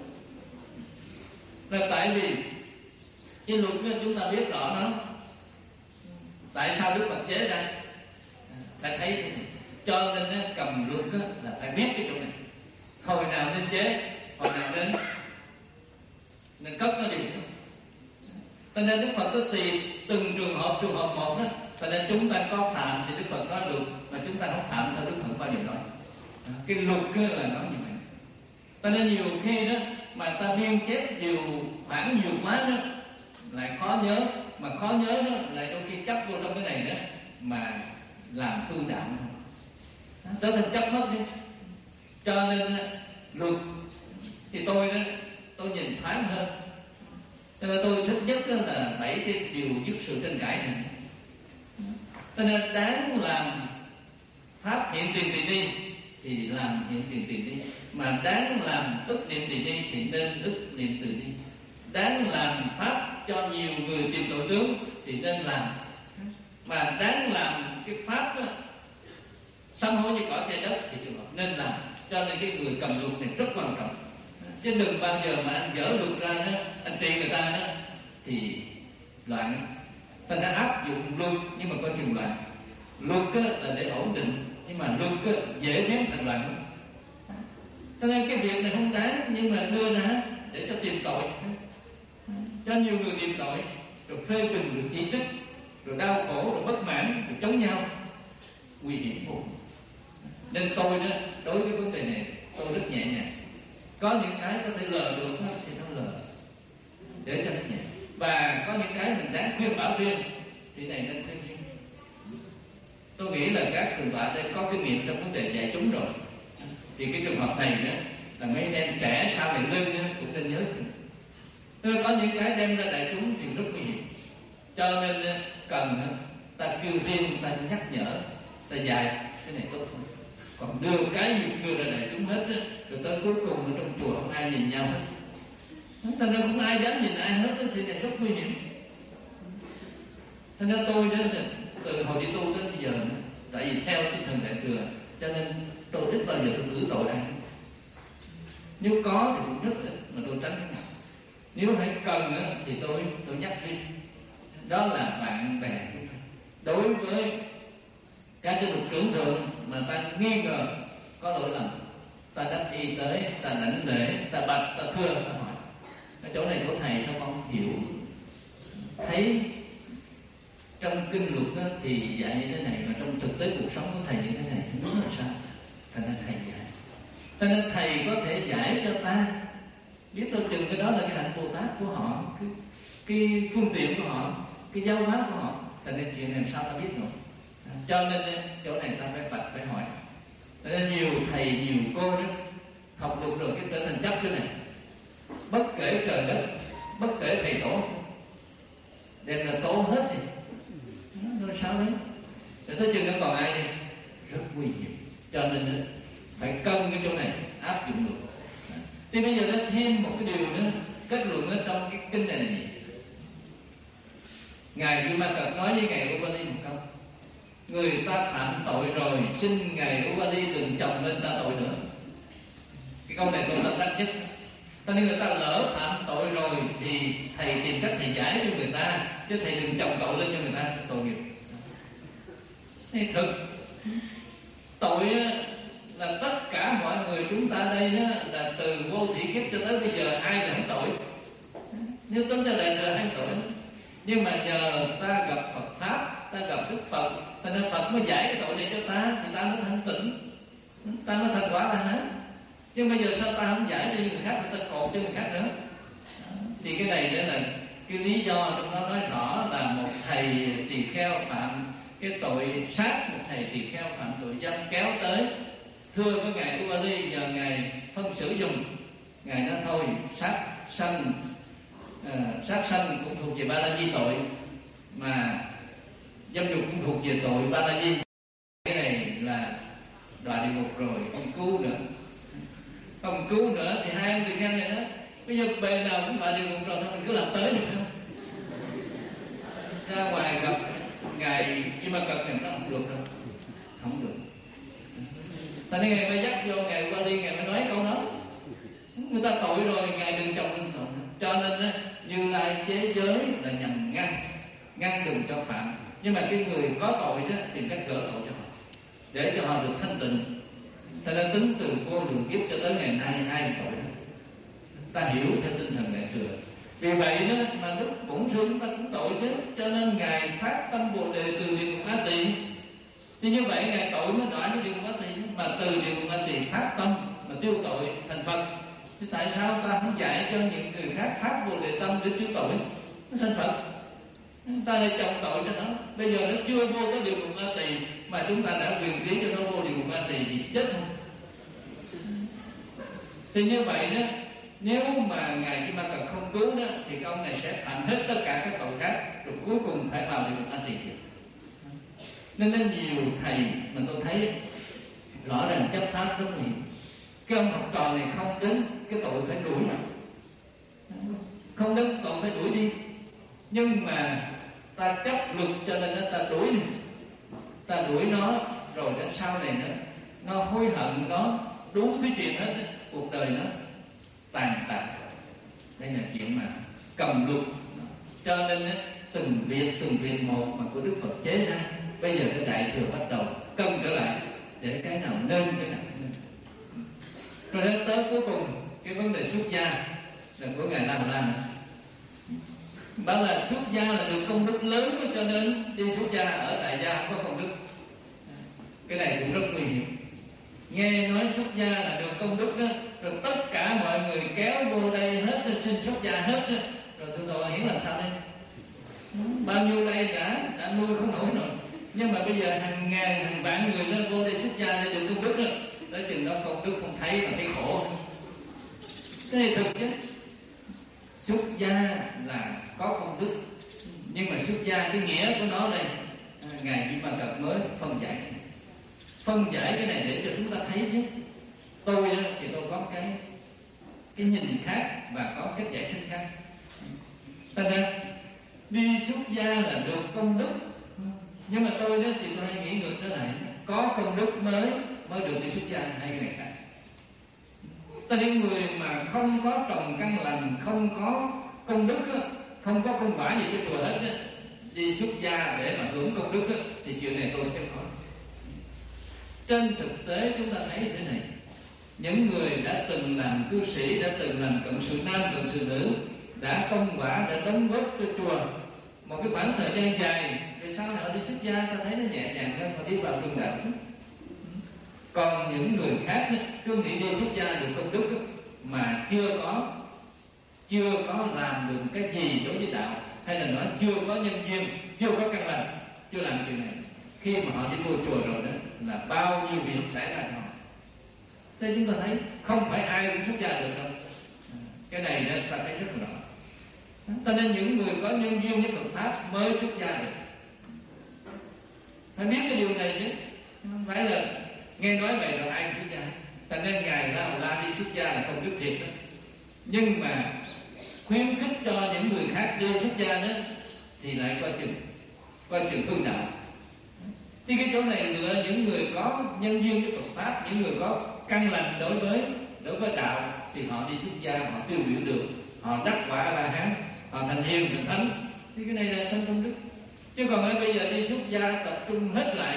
Là tại vì cái luật đó chúng ta biết rõ nó. Tại sao Đức Phật chế ra? Ta thấy cho nên nó cầm luật đó là phải biết cái chỗ này. Hồi nào nên chế, hồi nào nên nên cất nó đi. Cho nên Đức Phật có tùy từng trường hợp trường hợp một đó. Cho nên chúng ta có phạm thì Đức Phật nói được, mà chúng ta không phạm thì Đức Phật bao giờ nói. Cái luật là nói như vậy. Cho nên nhiều khi đó mà ta biên chép nhiều khoảng nhiều quá đó lại khó nhớ, mà khó nhớ đó lại đôi khi chấp vô trong cái này đó mà làm hư đạo thôi, trở thành chấp mất đi. Cho nên luật thì tôi đó tôi nhìn thoáng hơn. Cho nên tôi thích nhất là bảy cái điều dứt sự tranh cãi này. Cho nên đáng làm pháp hiện tiền tỳ ni thì làm hiện tiền tỳ ni, mà đáng làm ức niệm tỳ ni thì nên ức niệm tỳ ni. Đáng làm pháp cho nhiều người tìm nội tướng thì nên làm, mà đáng làm cái pháp đó, sám hối như cỏ che đất thì trường hợp nên làm. Cho nên cái người cầm luật này rất quan trọng, chứ đừng bao giờ mà anh dở luật ra đó, anh trị người ta đó thì loạn. Ta đã áp dụng luật nhưng mà coi chừng loạn. Luật là để ổn định, nhưng mà luật dễ biến thành loạn. Cho nên cái việc này không đáng, nhưng mà đưa ra để cho tìm tội, cho nhiều người tìm tội, rồi phê bình, rồi chỉ trích, rồi đau khổ, rồi bất mãn, rồi chống nhau, nguy hiểm vô. Nên tôi đó, đối với vấn đề này tôi rất nhẹ nhàng. Có những cái có thể lờ được thì nó lờ, để cho nó nhẹ. Và có những cái mình đáng khuyên bảo riêng thì này nên khuyên riêng. Tôi nghĩ là các thượng tọa đây có kinh nghiệm trong vấn đề dạy chúng rồi, thì cái trường hợp này nữa là mấy anh em trẻ sau này lưng cũng nên nhớ. Có những cái đem ra đại chúng thì rất nguy hiểm, cho nên cần ta kêu riêng, ta nhắc nhở, ta dạy cái này tốt hơn. Còn đưa cái gì đưa ra đại chúng hết, rồi tới cuối cùng ở trong chùa không ai nhìn nhau hết, thành ra không ai dám nhìn ai hết, thì này rất nguy hiểm. Thành ra tôi đó, từ hồi đi tu đến bây giờ, tại vì theo tinh thần đại thừa, cho nên tôi ít bao giờ tôi cử tội ai. Nếu có thì cũng rất ít, mà tôi tránh. Nếu phải cần thì tôi tôi nhắc đi. Đó là bạn bè. Đối với các cái bậc trưởng thượng mà ta nghi ngờ có lỗi lầm, ta đắc y tới, ta đảnh lễ, ta bạch, ta thưa, ta hỏi: ở chỗ này của thầy sao con hiểu? Thấy trong kinh luật đó thì dạy như thế này, mà trong thực tế cuộc sống của thầy như thế này, nó là sao? Thành ra thầy dạy. Cho nên thầy có thể giải cho ta, biết đâu chừng cái đó là cái hạnh Bồ Tát của họ, cái, cái phương tiện của họ, cái giáo hóa của họ. Thành nên chuyện này sao ta biết rồi? Cho nên chỗ này ta phải bạch, phải hỏi. Cho nên nhiều thầy, nhiều cô đó học luật rồi cái trở thành chấp cái này, bất kể trời đất, bất kể thầy tổ, đem là tố hết thì rồi sao đấy? Để tới chừng nó còn ai đi, rất nguy hiểm. Cho nên phải cân cái chỗ này, áp dụng luật. Thì bây giờ nó thêm một cái điều nữa, kết luận ở trong cái kinh này này. Ngài Di Ma Cật nói với Ngài Upali một câu: người ta phạm tội rồi, xin Ngài Upali đừng chồng lên ta tội nữa. Cái câu này tôi là đắt nhất. Cho nên người ta lỡ phạm tội rồi thì thầy tìm cách thầy giải cho người ta, chứ thầy đừng chồng tội lên cho người ta tội nghiệp. Thế thực tội là tất cả mọi người chúng ta đây đó, là từ vô thị kiếp cho tới bây giờ ai là không tội. Nếu tính ra đại thừa hay tội, nhưng mà nhờ ta gặp Phật pháp, ta gặp Đức Phật, cho nên Phật mới giải cái tội này cho ta, thì ta mới thanh tịnh, ta mới thành quả là hết. Nhưng bây giờ sao ta không giải cho người khác, người ta cột cho người khác nữa? Thì cái này đó là cái lý do trong đó nói rõ là một thầy tỳ kheo phạm cái tội sát, một thầy tỳ kheo phạm tội dâm kéo tới thưa với Ngài Upali, nhờ Ngài phân xử dùng. Ngài nói thôi, sát sanh à, sát sanh cũng thuộc về ba la di tội, mà dâm dục cũng thuộc về tội ba la di. Cái này là đọa địa ngục rồi, không cứu nữa, không cứu nữa. Thì hai ông tỳ kheo này đó, bây giờ bề nào cũng đọa địa ngục rồi, thôi mình cứ làm tới được không? Ra ngoài gặp Ngài Di Ma Cật này nó không được đâu, không được. Thành nên Ngài mới dắt vô Ngài Upali, Ngài mới nói câu đó: người ta tội rồi, Ngài đừng chồng lên tội. Cho nên Như Lai chế giới là nhằm ngăn, ngăn đừng cho phạm. Nhưng mà cái người có tội đó tìm cách gỡ tội cho họ, để cho họ được thanh tịnh. Thành ra tính từ vô lượng kiếp cho tới ngày nay hai tội đó, ta hiểu theo tinh thần đại thừa. Vì vậy đó mà Đức Bổn Sư chúng ta cũng tội chứ. Cho nên Ngài phát tâm Bồ Đề từ địa ngục A Tỳ. Thì như vậy Ngài tội mới đọa với địa ngục A Tỳ, mà từ địa ngục A Tỳ phát tâm mà tiêu tội thành Phật. Thì tại sao ta không dạy cho những người khác phát Bồ Đề tâm để tiêu tội nó thành Phật? Ta lại chồng tội cho nó. Bây giờ nó chưa vô cái địa ngục A Tỳ mà chúng ta đã quyền ký cho nó vô địa ngục A Tỳ thì chết không? Thì như vậy đó, nếu mà Ngài Di Ma Cật không cứu đó, thì cái ông này sẽ phạm hết tất cả các tội khác, rồi cuối cùng phải vào địa ngục A Tỳ. Nên đến nhiều thầy mà tôi thấy rõ ràng chấp pháp rất nhiều. Cái ông học trò này không đến cái tội phải đuổi mà, không đến tội phải đuổi đi. Nhưng mà ta chấp luật cho nên ta đuổi đi, ta ta đuổi nó rồi đến sau này nữa nó hối hận, nó đủ cái chuyện hết, cuộc đời nó tàn tạ. Đây là chuyện mà cầm luật. Cho nên từng việc từng việc một mà của Đức Phật chế ra, bây giờ cái đại thừa bắt đầu cân trở lại để cái nào nên cái nào nên. Rồi đến tới cuối cùng cái vấn đề xuất gia là của ngài Đà La. Bảo là xuất gia là được công đức lớn, cho nên đi xuất gia ở tại gia không có công đức. Cái này cũng rất nguy hiểm. Nghe nói xuất gia là được công đức đó, rồi tất cả mọi người kéo vô đây hết, xin xuất gia hết, rồi tôi tôi hiểu làm sao đây? Bao nhiêu đây đã đã nuôi không nổi rồi, nhưng mà bây giờ hàng ngàn hàng vạn người nó vô đây xuất gia để được công đức đó, tới chừng đó công đức không thấy mà thấy khổ. Cái này thực chứ. Xuất gia là có công đức, nhưng mà xuất gia cái nghĩa của nó đây ngài Di Ma Cật mới phân giải phân giải cái này để cho chúng ta thấy chứ. Tôi thì tôi có cái cái nhìn khác và có cách giải thích khác. Thành ra đi xuất gia là được công đức, nhưng mà tôi đó thì tôi hay nghĩ ngược trở lại, có công đức mới mới được đi xuất gia, hai cái này khác. Ta những người mà không có trồng căn lành, không có công đức, không có công quả gì cái chùa hết, đi xuất gia để mà hưởng công đức thì chuyện này tôi không có. Trên thực tế chúng ta thấy thế này, những người đã từng làm cư sĩ, đã từng làm cộng sự nam, cộng sự nữ, đã công quả, đã đóng góp cho chùa một cái khoảng thời gian dài, rồi sau này họ đi xuất gia, ta thấy nó nhẹ nhàng hơn, họ đi vào đường đạo. Còn những người khác cứ nghĩ đi xuất gia được công đức mà chưa có chưa có làm được cái gì đối với đạo, hay là nói chưa có nhân duyên, chưa có căn lành, chưa làm chuyện này, khi mà họ đi vô chùa rồi đó là bao nhiêu việc xảy ra cho họ. Thế chúng ta thấy không phải ai cũng xuất gia được đâu. Cái này đó ta thấy rất rõ. Cho nên những người có nhân duyên với Phật pháp mới xuất gia được. Phải biết cái điều này chứ, không phải là nghe nói vậy rồi ai xuất gia. Cho nên ngài La Hầu La đi xuất gia là không đức thiệt đó. Nhưng mà khuyến khích cho những người khác đi xuất gia đó thì lại coi chừng coi chừng phương đạo. Thì cái chỗ này lựa những người có nhân duyên với Phật pháp, những người có căn lành đối với đối với đạo thì họ đi xuất gia, họ tiêu biểu được, họ đắc quả La Hán, họ thành hiền thành thánh, thì cái này là sanh công đức. Chứ còn bây giờ đi xuất gia tập trung hết lại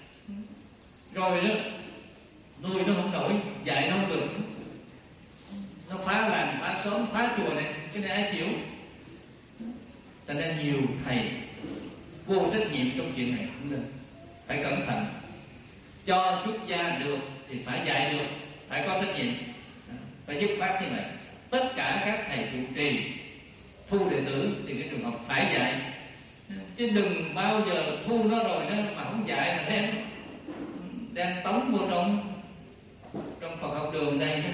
rồi đó, nuôi nó không nổi, dạy nó không được, nó phá làng phá xóm phá chùa này, cái này ai chịu? Cho nên nhiều thầy vô trách nhiệm trong chuyện này cũng nên phải cẩn thận. Cho xuất gia được thì phải dạy được, phải có trách nhiệm, phải dứt khoát như vậy. Tất cả các thầy trụ trì thu đệ tử thì cái trường học phải dạy, chứ đừng bao giờ thu nó rồi đó mà không dạy là đem đem tống vô trong trong Phật học đường đây,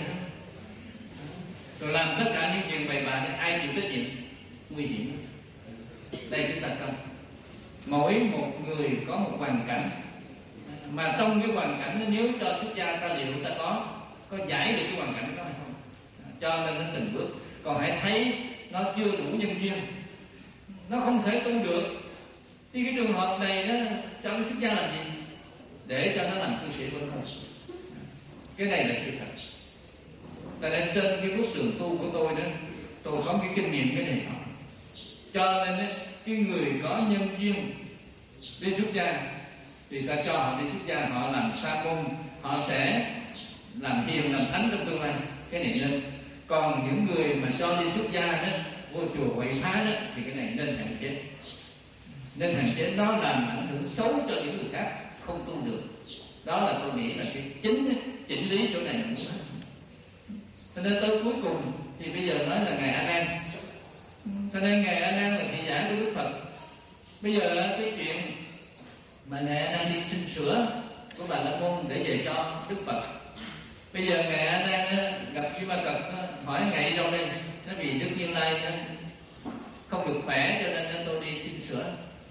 rồi làm tất cả những chuyện bậy bạ, ai chịu trách nhiệm? Nguy hiểm. Đây chúng ta cần mỗi một người có một hoàn cảnh, mà trong cái hoàn cảnh nếu cho xuất gia ta liệu ta có có giải được cái hoàn cảnh đó hay không? Cho nên nó từng bước. Còn hãy thấy nó chưa đủ nhân duyên, nó không thể tu được, thì cái trường hợp này đó cho nó xuất gia làm gì? Để cho nó làm cư sĩ của nó. Cái này là sự thật. Tại nên trên cái bước đường tu của tôi đó, tôi có cái kinh nghiệm cái này đó. Cho nên đó, cái người có nhân duyên đi xuất gia thì ta cho họ đi xuất gia, họ làm sa môn, họ sẽ làm hiền làm thánh trong tương lai, cái này nên. Còn những người mà cho đi xuất gia đó, vô chùa quậy phá đó, thì cái này nên hạn chế, nên hạn chế. Nó làm ảnh hưởng xấu cho những người khác không tu được. Đó là tôi nghĩ là cái chính chỉnh lý chỗ này là muốn hết. Cho nên tới cuối cùng thì bây giờ nói là ngài A Nan. Cho nên ngài A Nan là thị giả của Đức Phật. Bây giờ cái chuyện mà ngài A Nan đi xin sửa của Bà La Môn để về cho Đức Phật. Bây giờ ngài A Nan gặp Di Ma Cật hỏi ngài đâu đây, nó vì Đức Như Lai không được khỏe cho nên tôi đi xin sửa.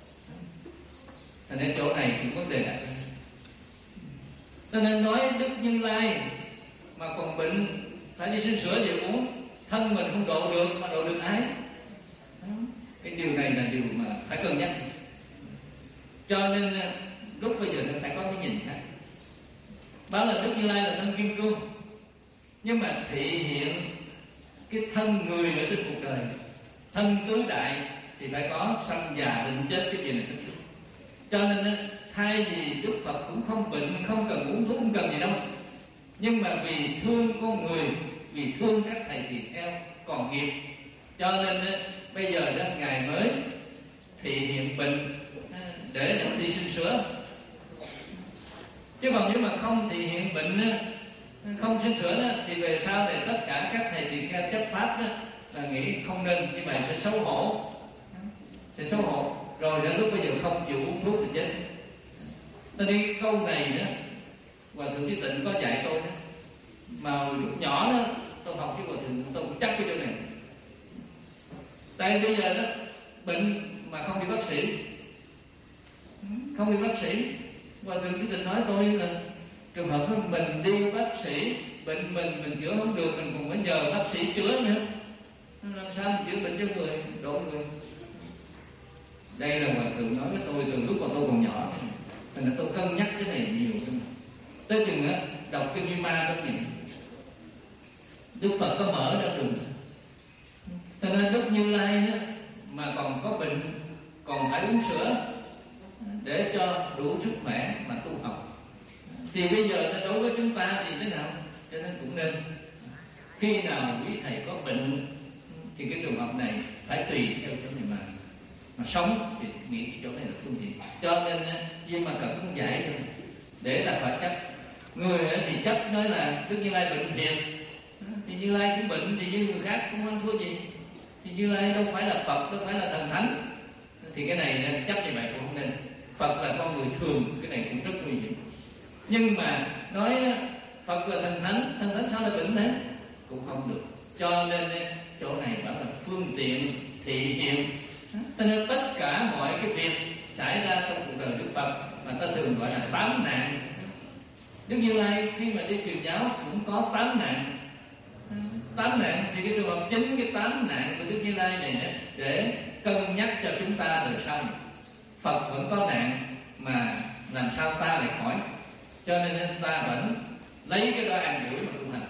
Cho nên chỗ này thì vấn đề là, cho nên nói Đức Như Lai mà còn bệnh phải đi xin sửa về uống, thân mình không độ được mà độ được ai? Cái điều này là điều mà phải cân nhắc. Cho nên lúc bây giờ bảo là Đức Như Lai là thân kim cương, nhưng mà thị hiện cái thân người ở trên cuộc đời, thân tứ đại thì phải có sanh già bệnh chết, cái chuyện này thích. Cho nên thay vì Đức Phật cũng không bệnh, không cần uống thuốc, không cần gì đâu, nhưng mà vì thương con người, vì thương các thầy tỳ kheo còn nghiệp, cho nên bây giờ đó Ngài mới thị hiện bệnh để đi sinh sữa. Chứ còn nếu mà không thị hiện bệnh, không sinh sữa thì về sau này tất cả các thầy tỳ kheo chấp pháp là nghĩ không nên, như vậy sẽ xấu hổ, sẽ xấu hổ rồi đến lúc bây giờ không chịu uống thuốc thì chết. Tôi đi câu này đó Hòa Thượng Trí Tịnh có dạy tôi đó, mà lúc nhỏ đó tôi học với Hòa Thượng tôi cũng chắc cái chỗ này. Tại bây giờ đó bệnh mà không đi bác sĩ, không đi bác sĩ, Hòa Thượng Trí Tịnh nói tôi là trường hợp đó mình đi bác sĩ, bệnh mình mình chữa không được, mình còn phải nhờ bác sĩ chữa nữa, làm sao mình chữa bệnh cho người, độ người. Đây là Hòa Thượng nói với tôi từ lúc mà tôi còn nhỏ, nên là tôi cân nhắc cái này nhiều. Tới chừng á đọc kinh Duy Ma tôi nhìn Đức Phật có mở ra đường, cho nên Đức Như Lai á, mà còn có bệnh, còn phải uống sữa để cho đủ sức khỏe mà tu học. Thì bây giờ đối với chúng ta thì thế nào? Cho nên cũng nên khi nào quý thầy có bệnh thì cái trường hợp này phải tùy theo chỗ này mà mà sống thì nghĩ cái chỗ này là phương tiện. Cho nên nhưng mà cần cũng giải thôi để ta phải chấp. Người thì chấp nói là Đức Như Lai bệnh thiệt, thì Như Lai cũng bệnh thì như người khác cũng không thua gì, thì Như Lai đâu phải là Phật, đâu phải là thần thánh, thì cái này nên chấp như vậy cũng không nên. Phật là con người thường, cái này cũng rất nguy hiểm. Nhưng mà nói Phật là thần thánh, thần thánh sao lại bệnh thế? Cũng không được. Cho nên chỗ này bảo là phương tiện thị hiện. Cho nên tất cả mọi cái việc xảy ra trong cuộc đời Đức Phật mà ta thường gọi là tám nạn. Đức Như Lai khi mà đi truyền giáo cũng có tám nạn. Tám nạn thì cái trường hợp chính cái tám nạn của Đức Như Lai này để cân nhắc cho chúng ta đời sau. Phật vẫn có nạn mà làm sao ta lại khỏi. Cho nên ta vẫn lấy cái đó an ủi mà tu hành.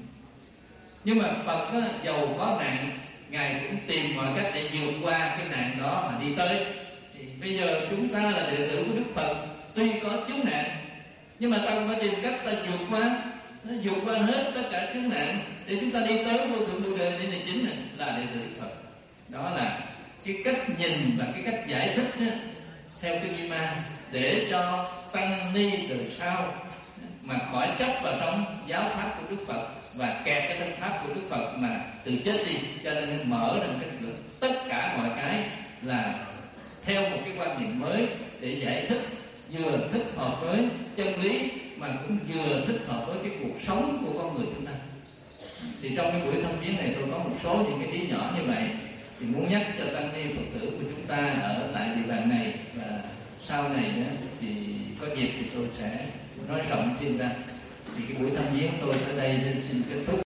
Nhưng mà Phật đó, giàu có nạn, Ngài cũng tìm mọi cách để vượt qua cái nạn đó mà đi tới. Thì bây giờ chúng ta là đệ tử của Đức Phật, tuy có chướng nạn nhưng mà ta cũng phải tìm cách ta vượt qua, nó vượt qua hết tất cả chướng nạn để chúng ta đi tới vô thượng Bồ Đề. Đây này chính là đệ tử Đức Phật. Đó là cái cách nhìn và cái cách giải thích đó, theo kinh Duy Ma để cho tăng ni từ sau mà khỏi chấp vào trong giáo pháp của Đức Phật và kẹt cái thân pháp của Đức Phật mà từ chết đi. Cho nên mở ra cái cửa, tất cả mọi cái là theo một cái quan niệm mới để giải thích, vừa thích hợp với chân lý mà cũng vừa thích hợp với cái cuộc sống của con người chúng ta. Thì trong cái buổi thăm viếng này tôi có một số những cái ý nhỏ như vậy, thì muốn nhắc cho tăng ni Phật tử của chúng ta ở tại địa bàn này, và sau này đó, thì có dịp thì tôi sẽ nói rộng thêm ra. Thì cái buổi thăm viếng tôi tới đây xin kết thúc.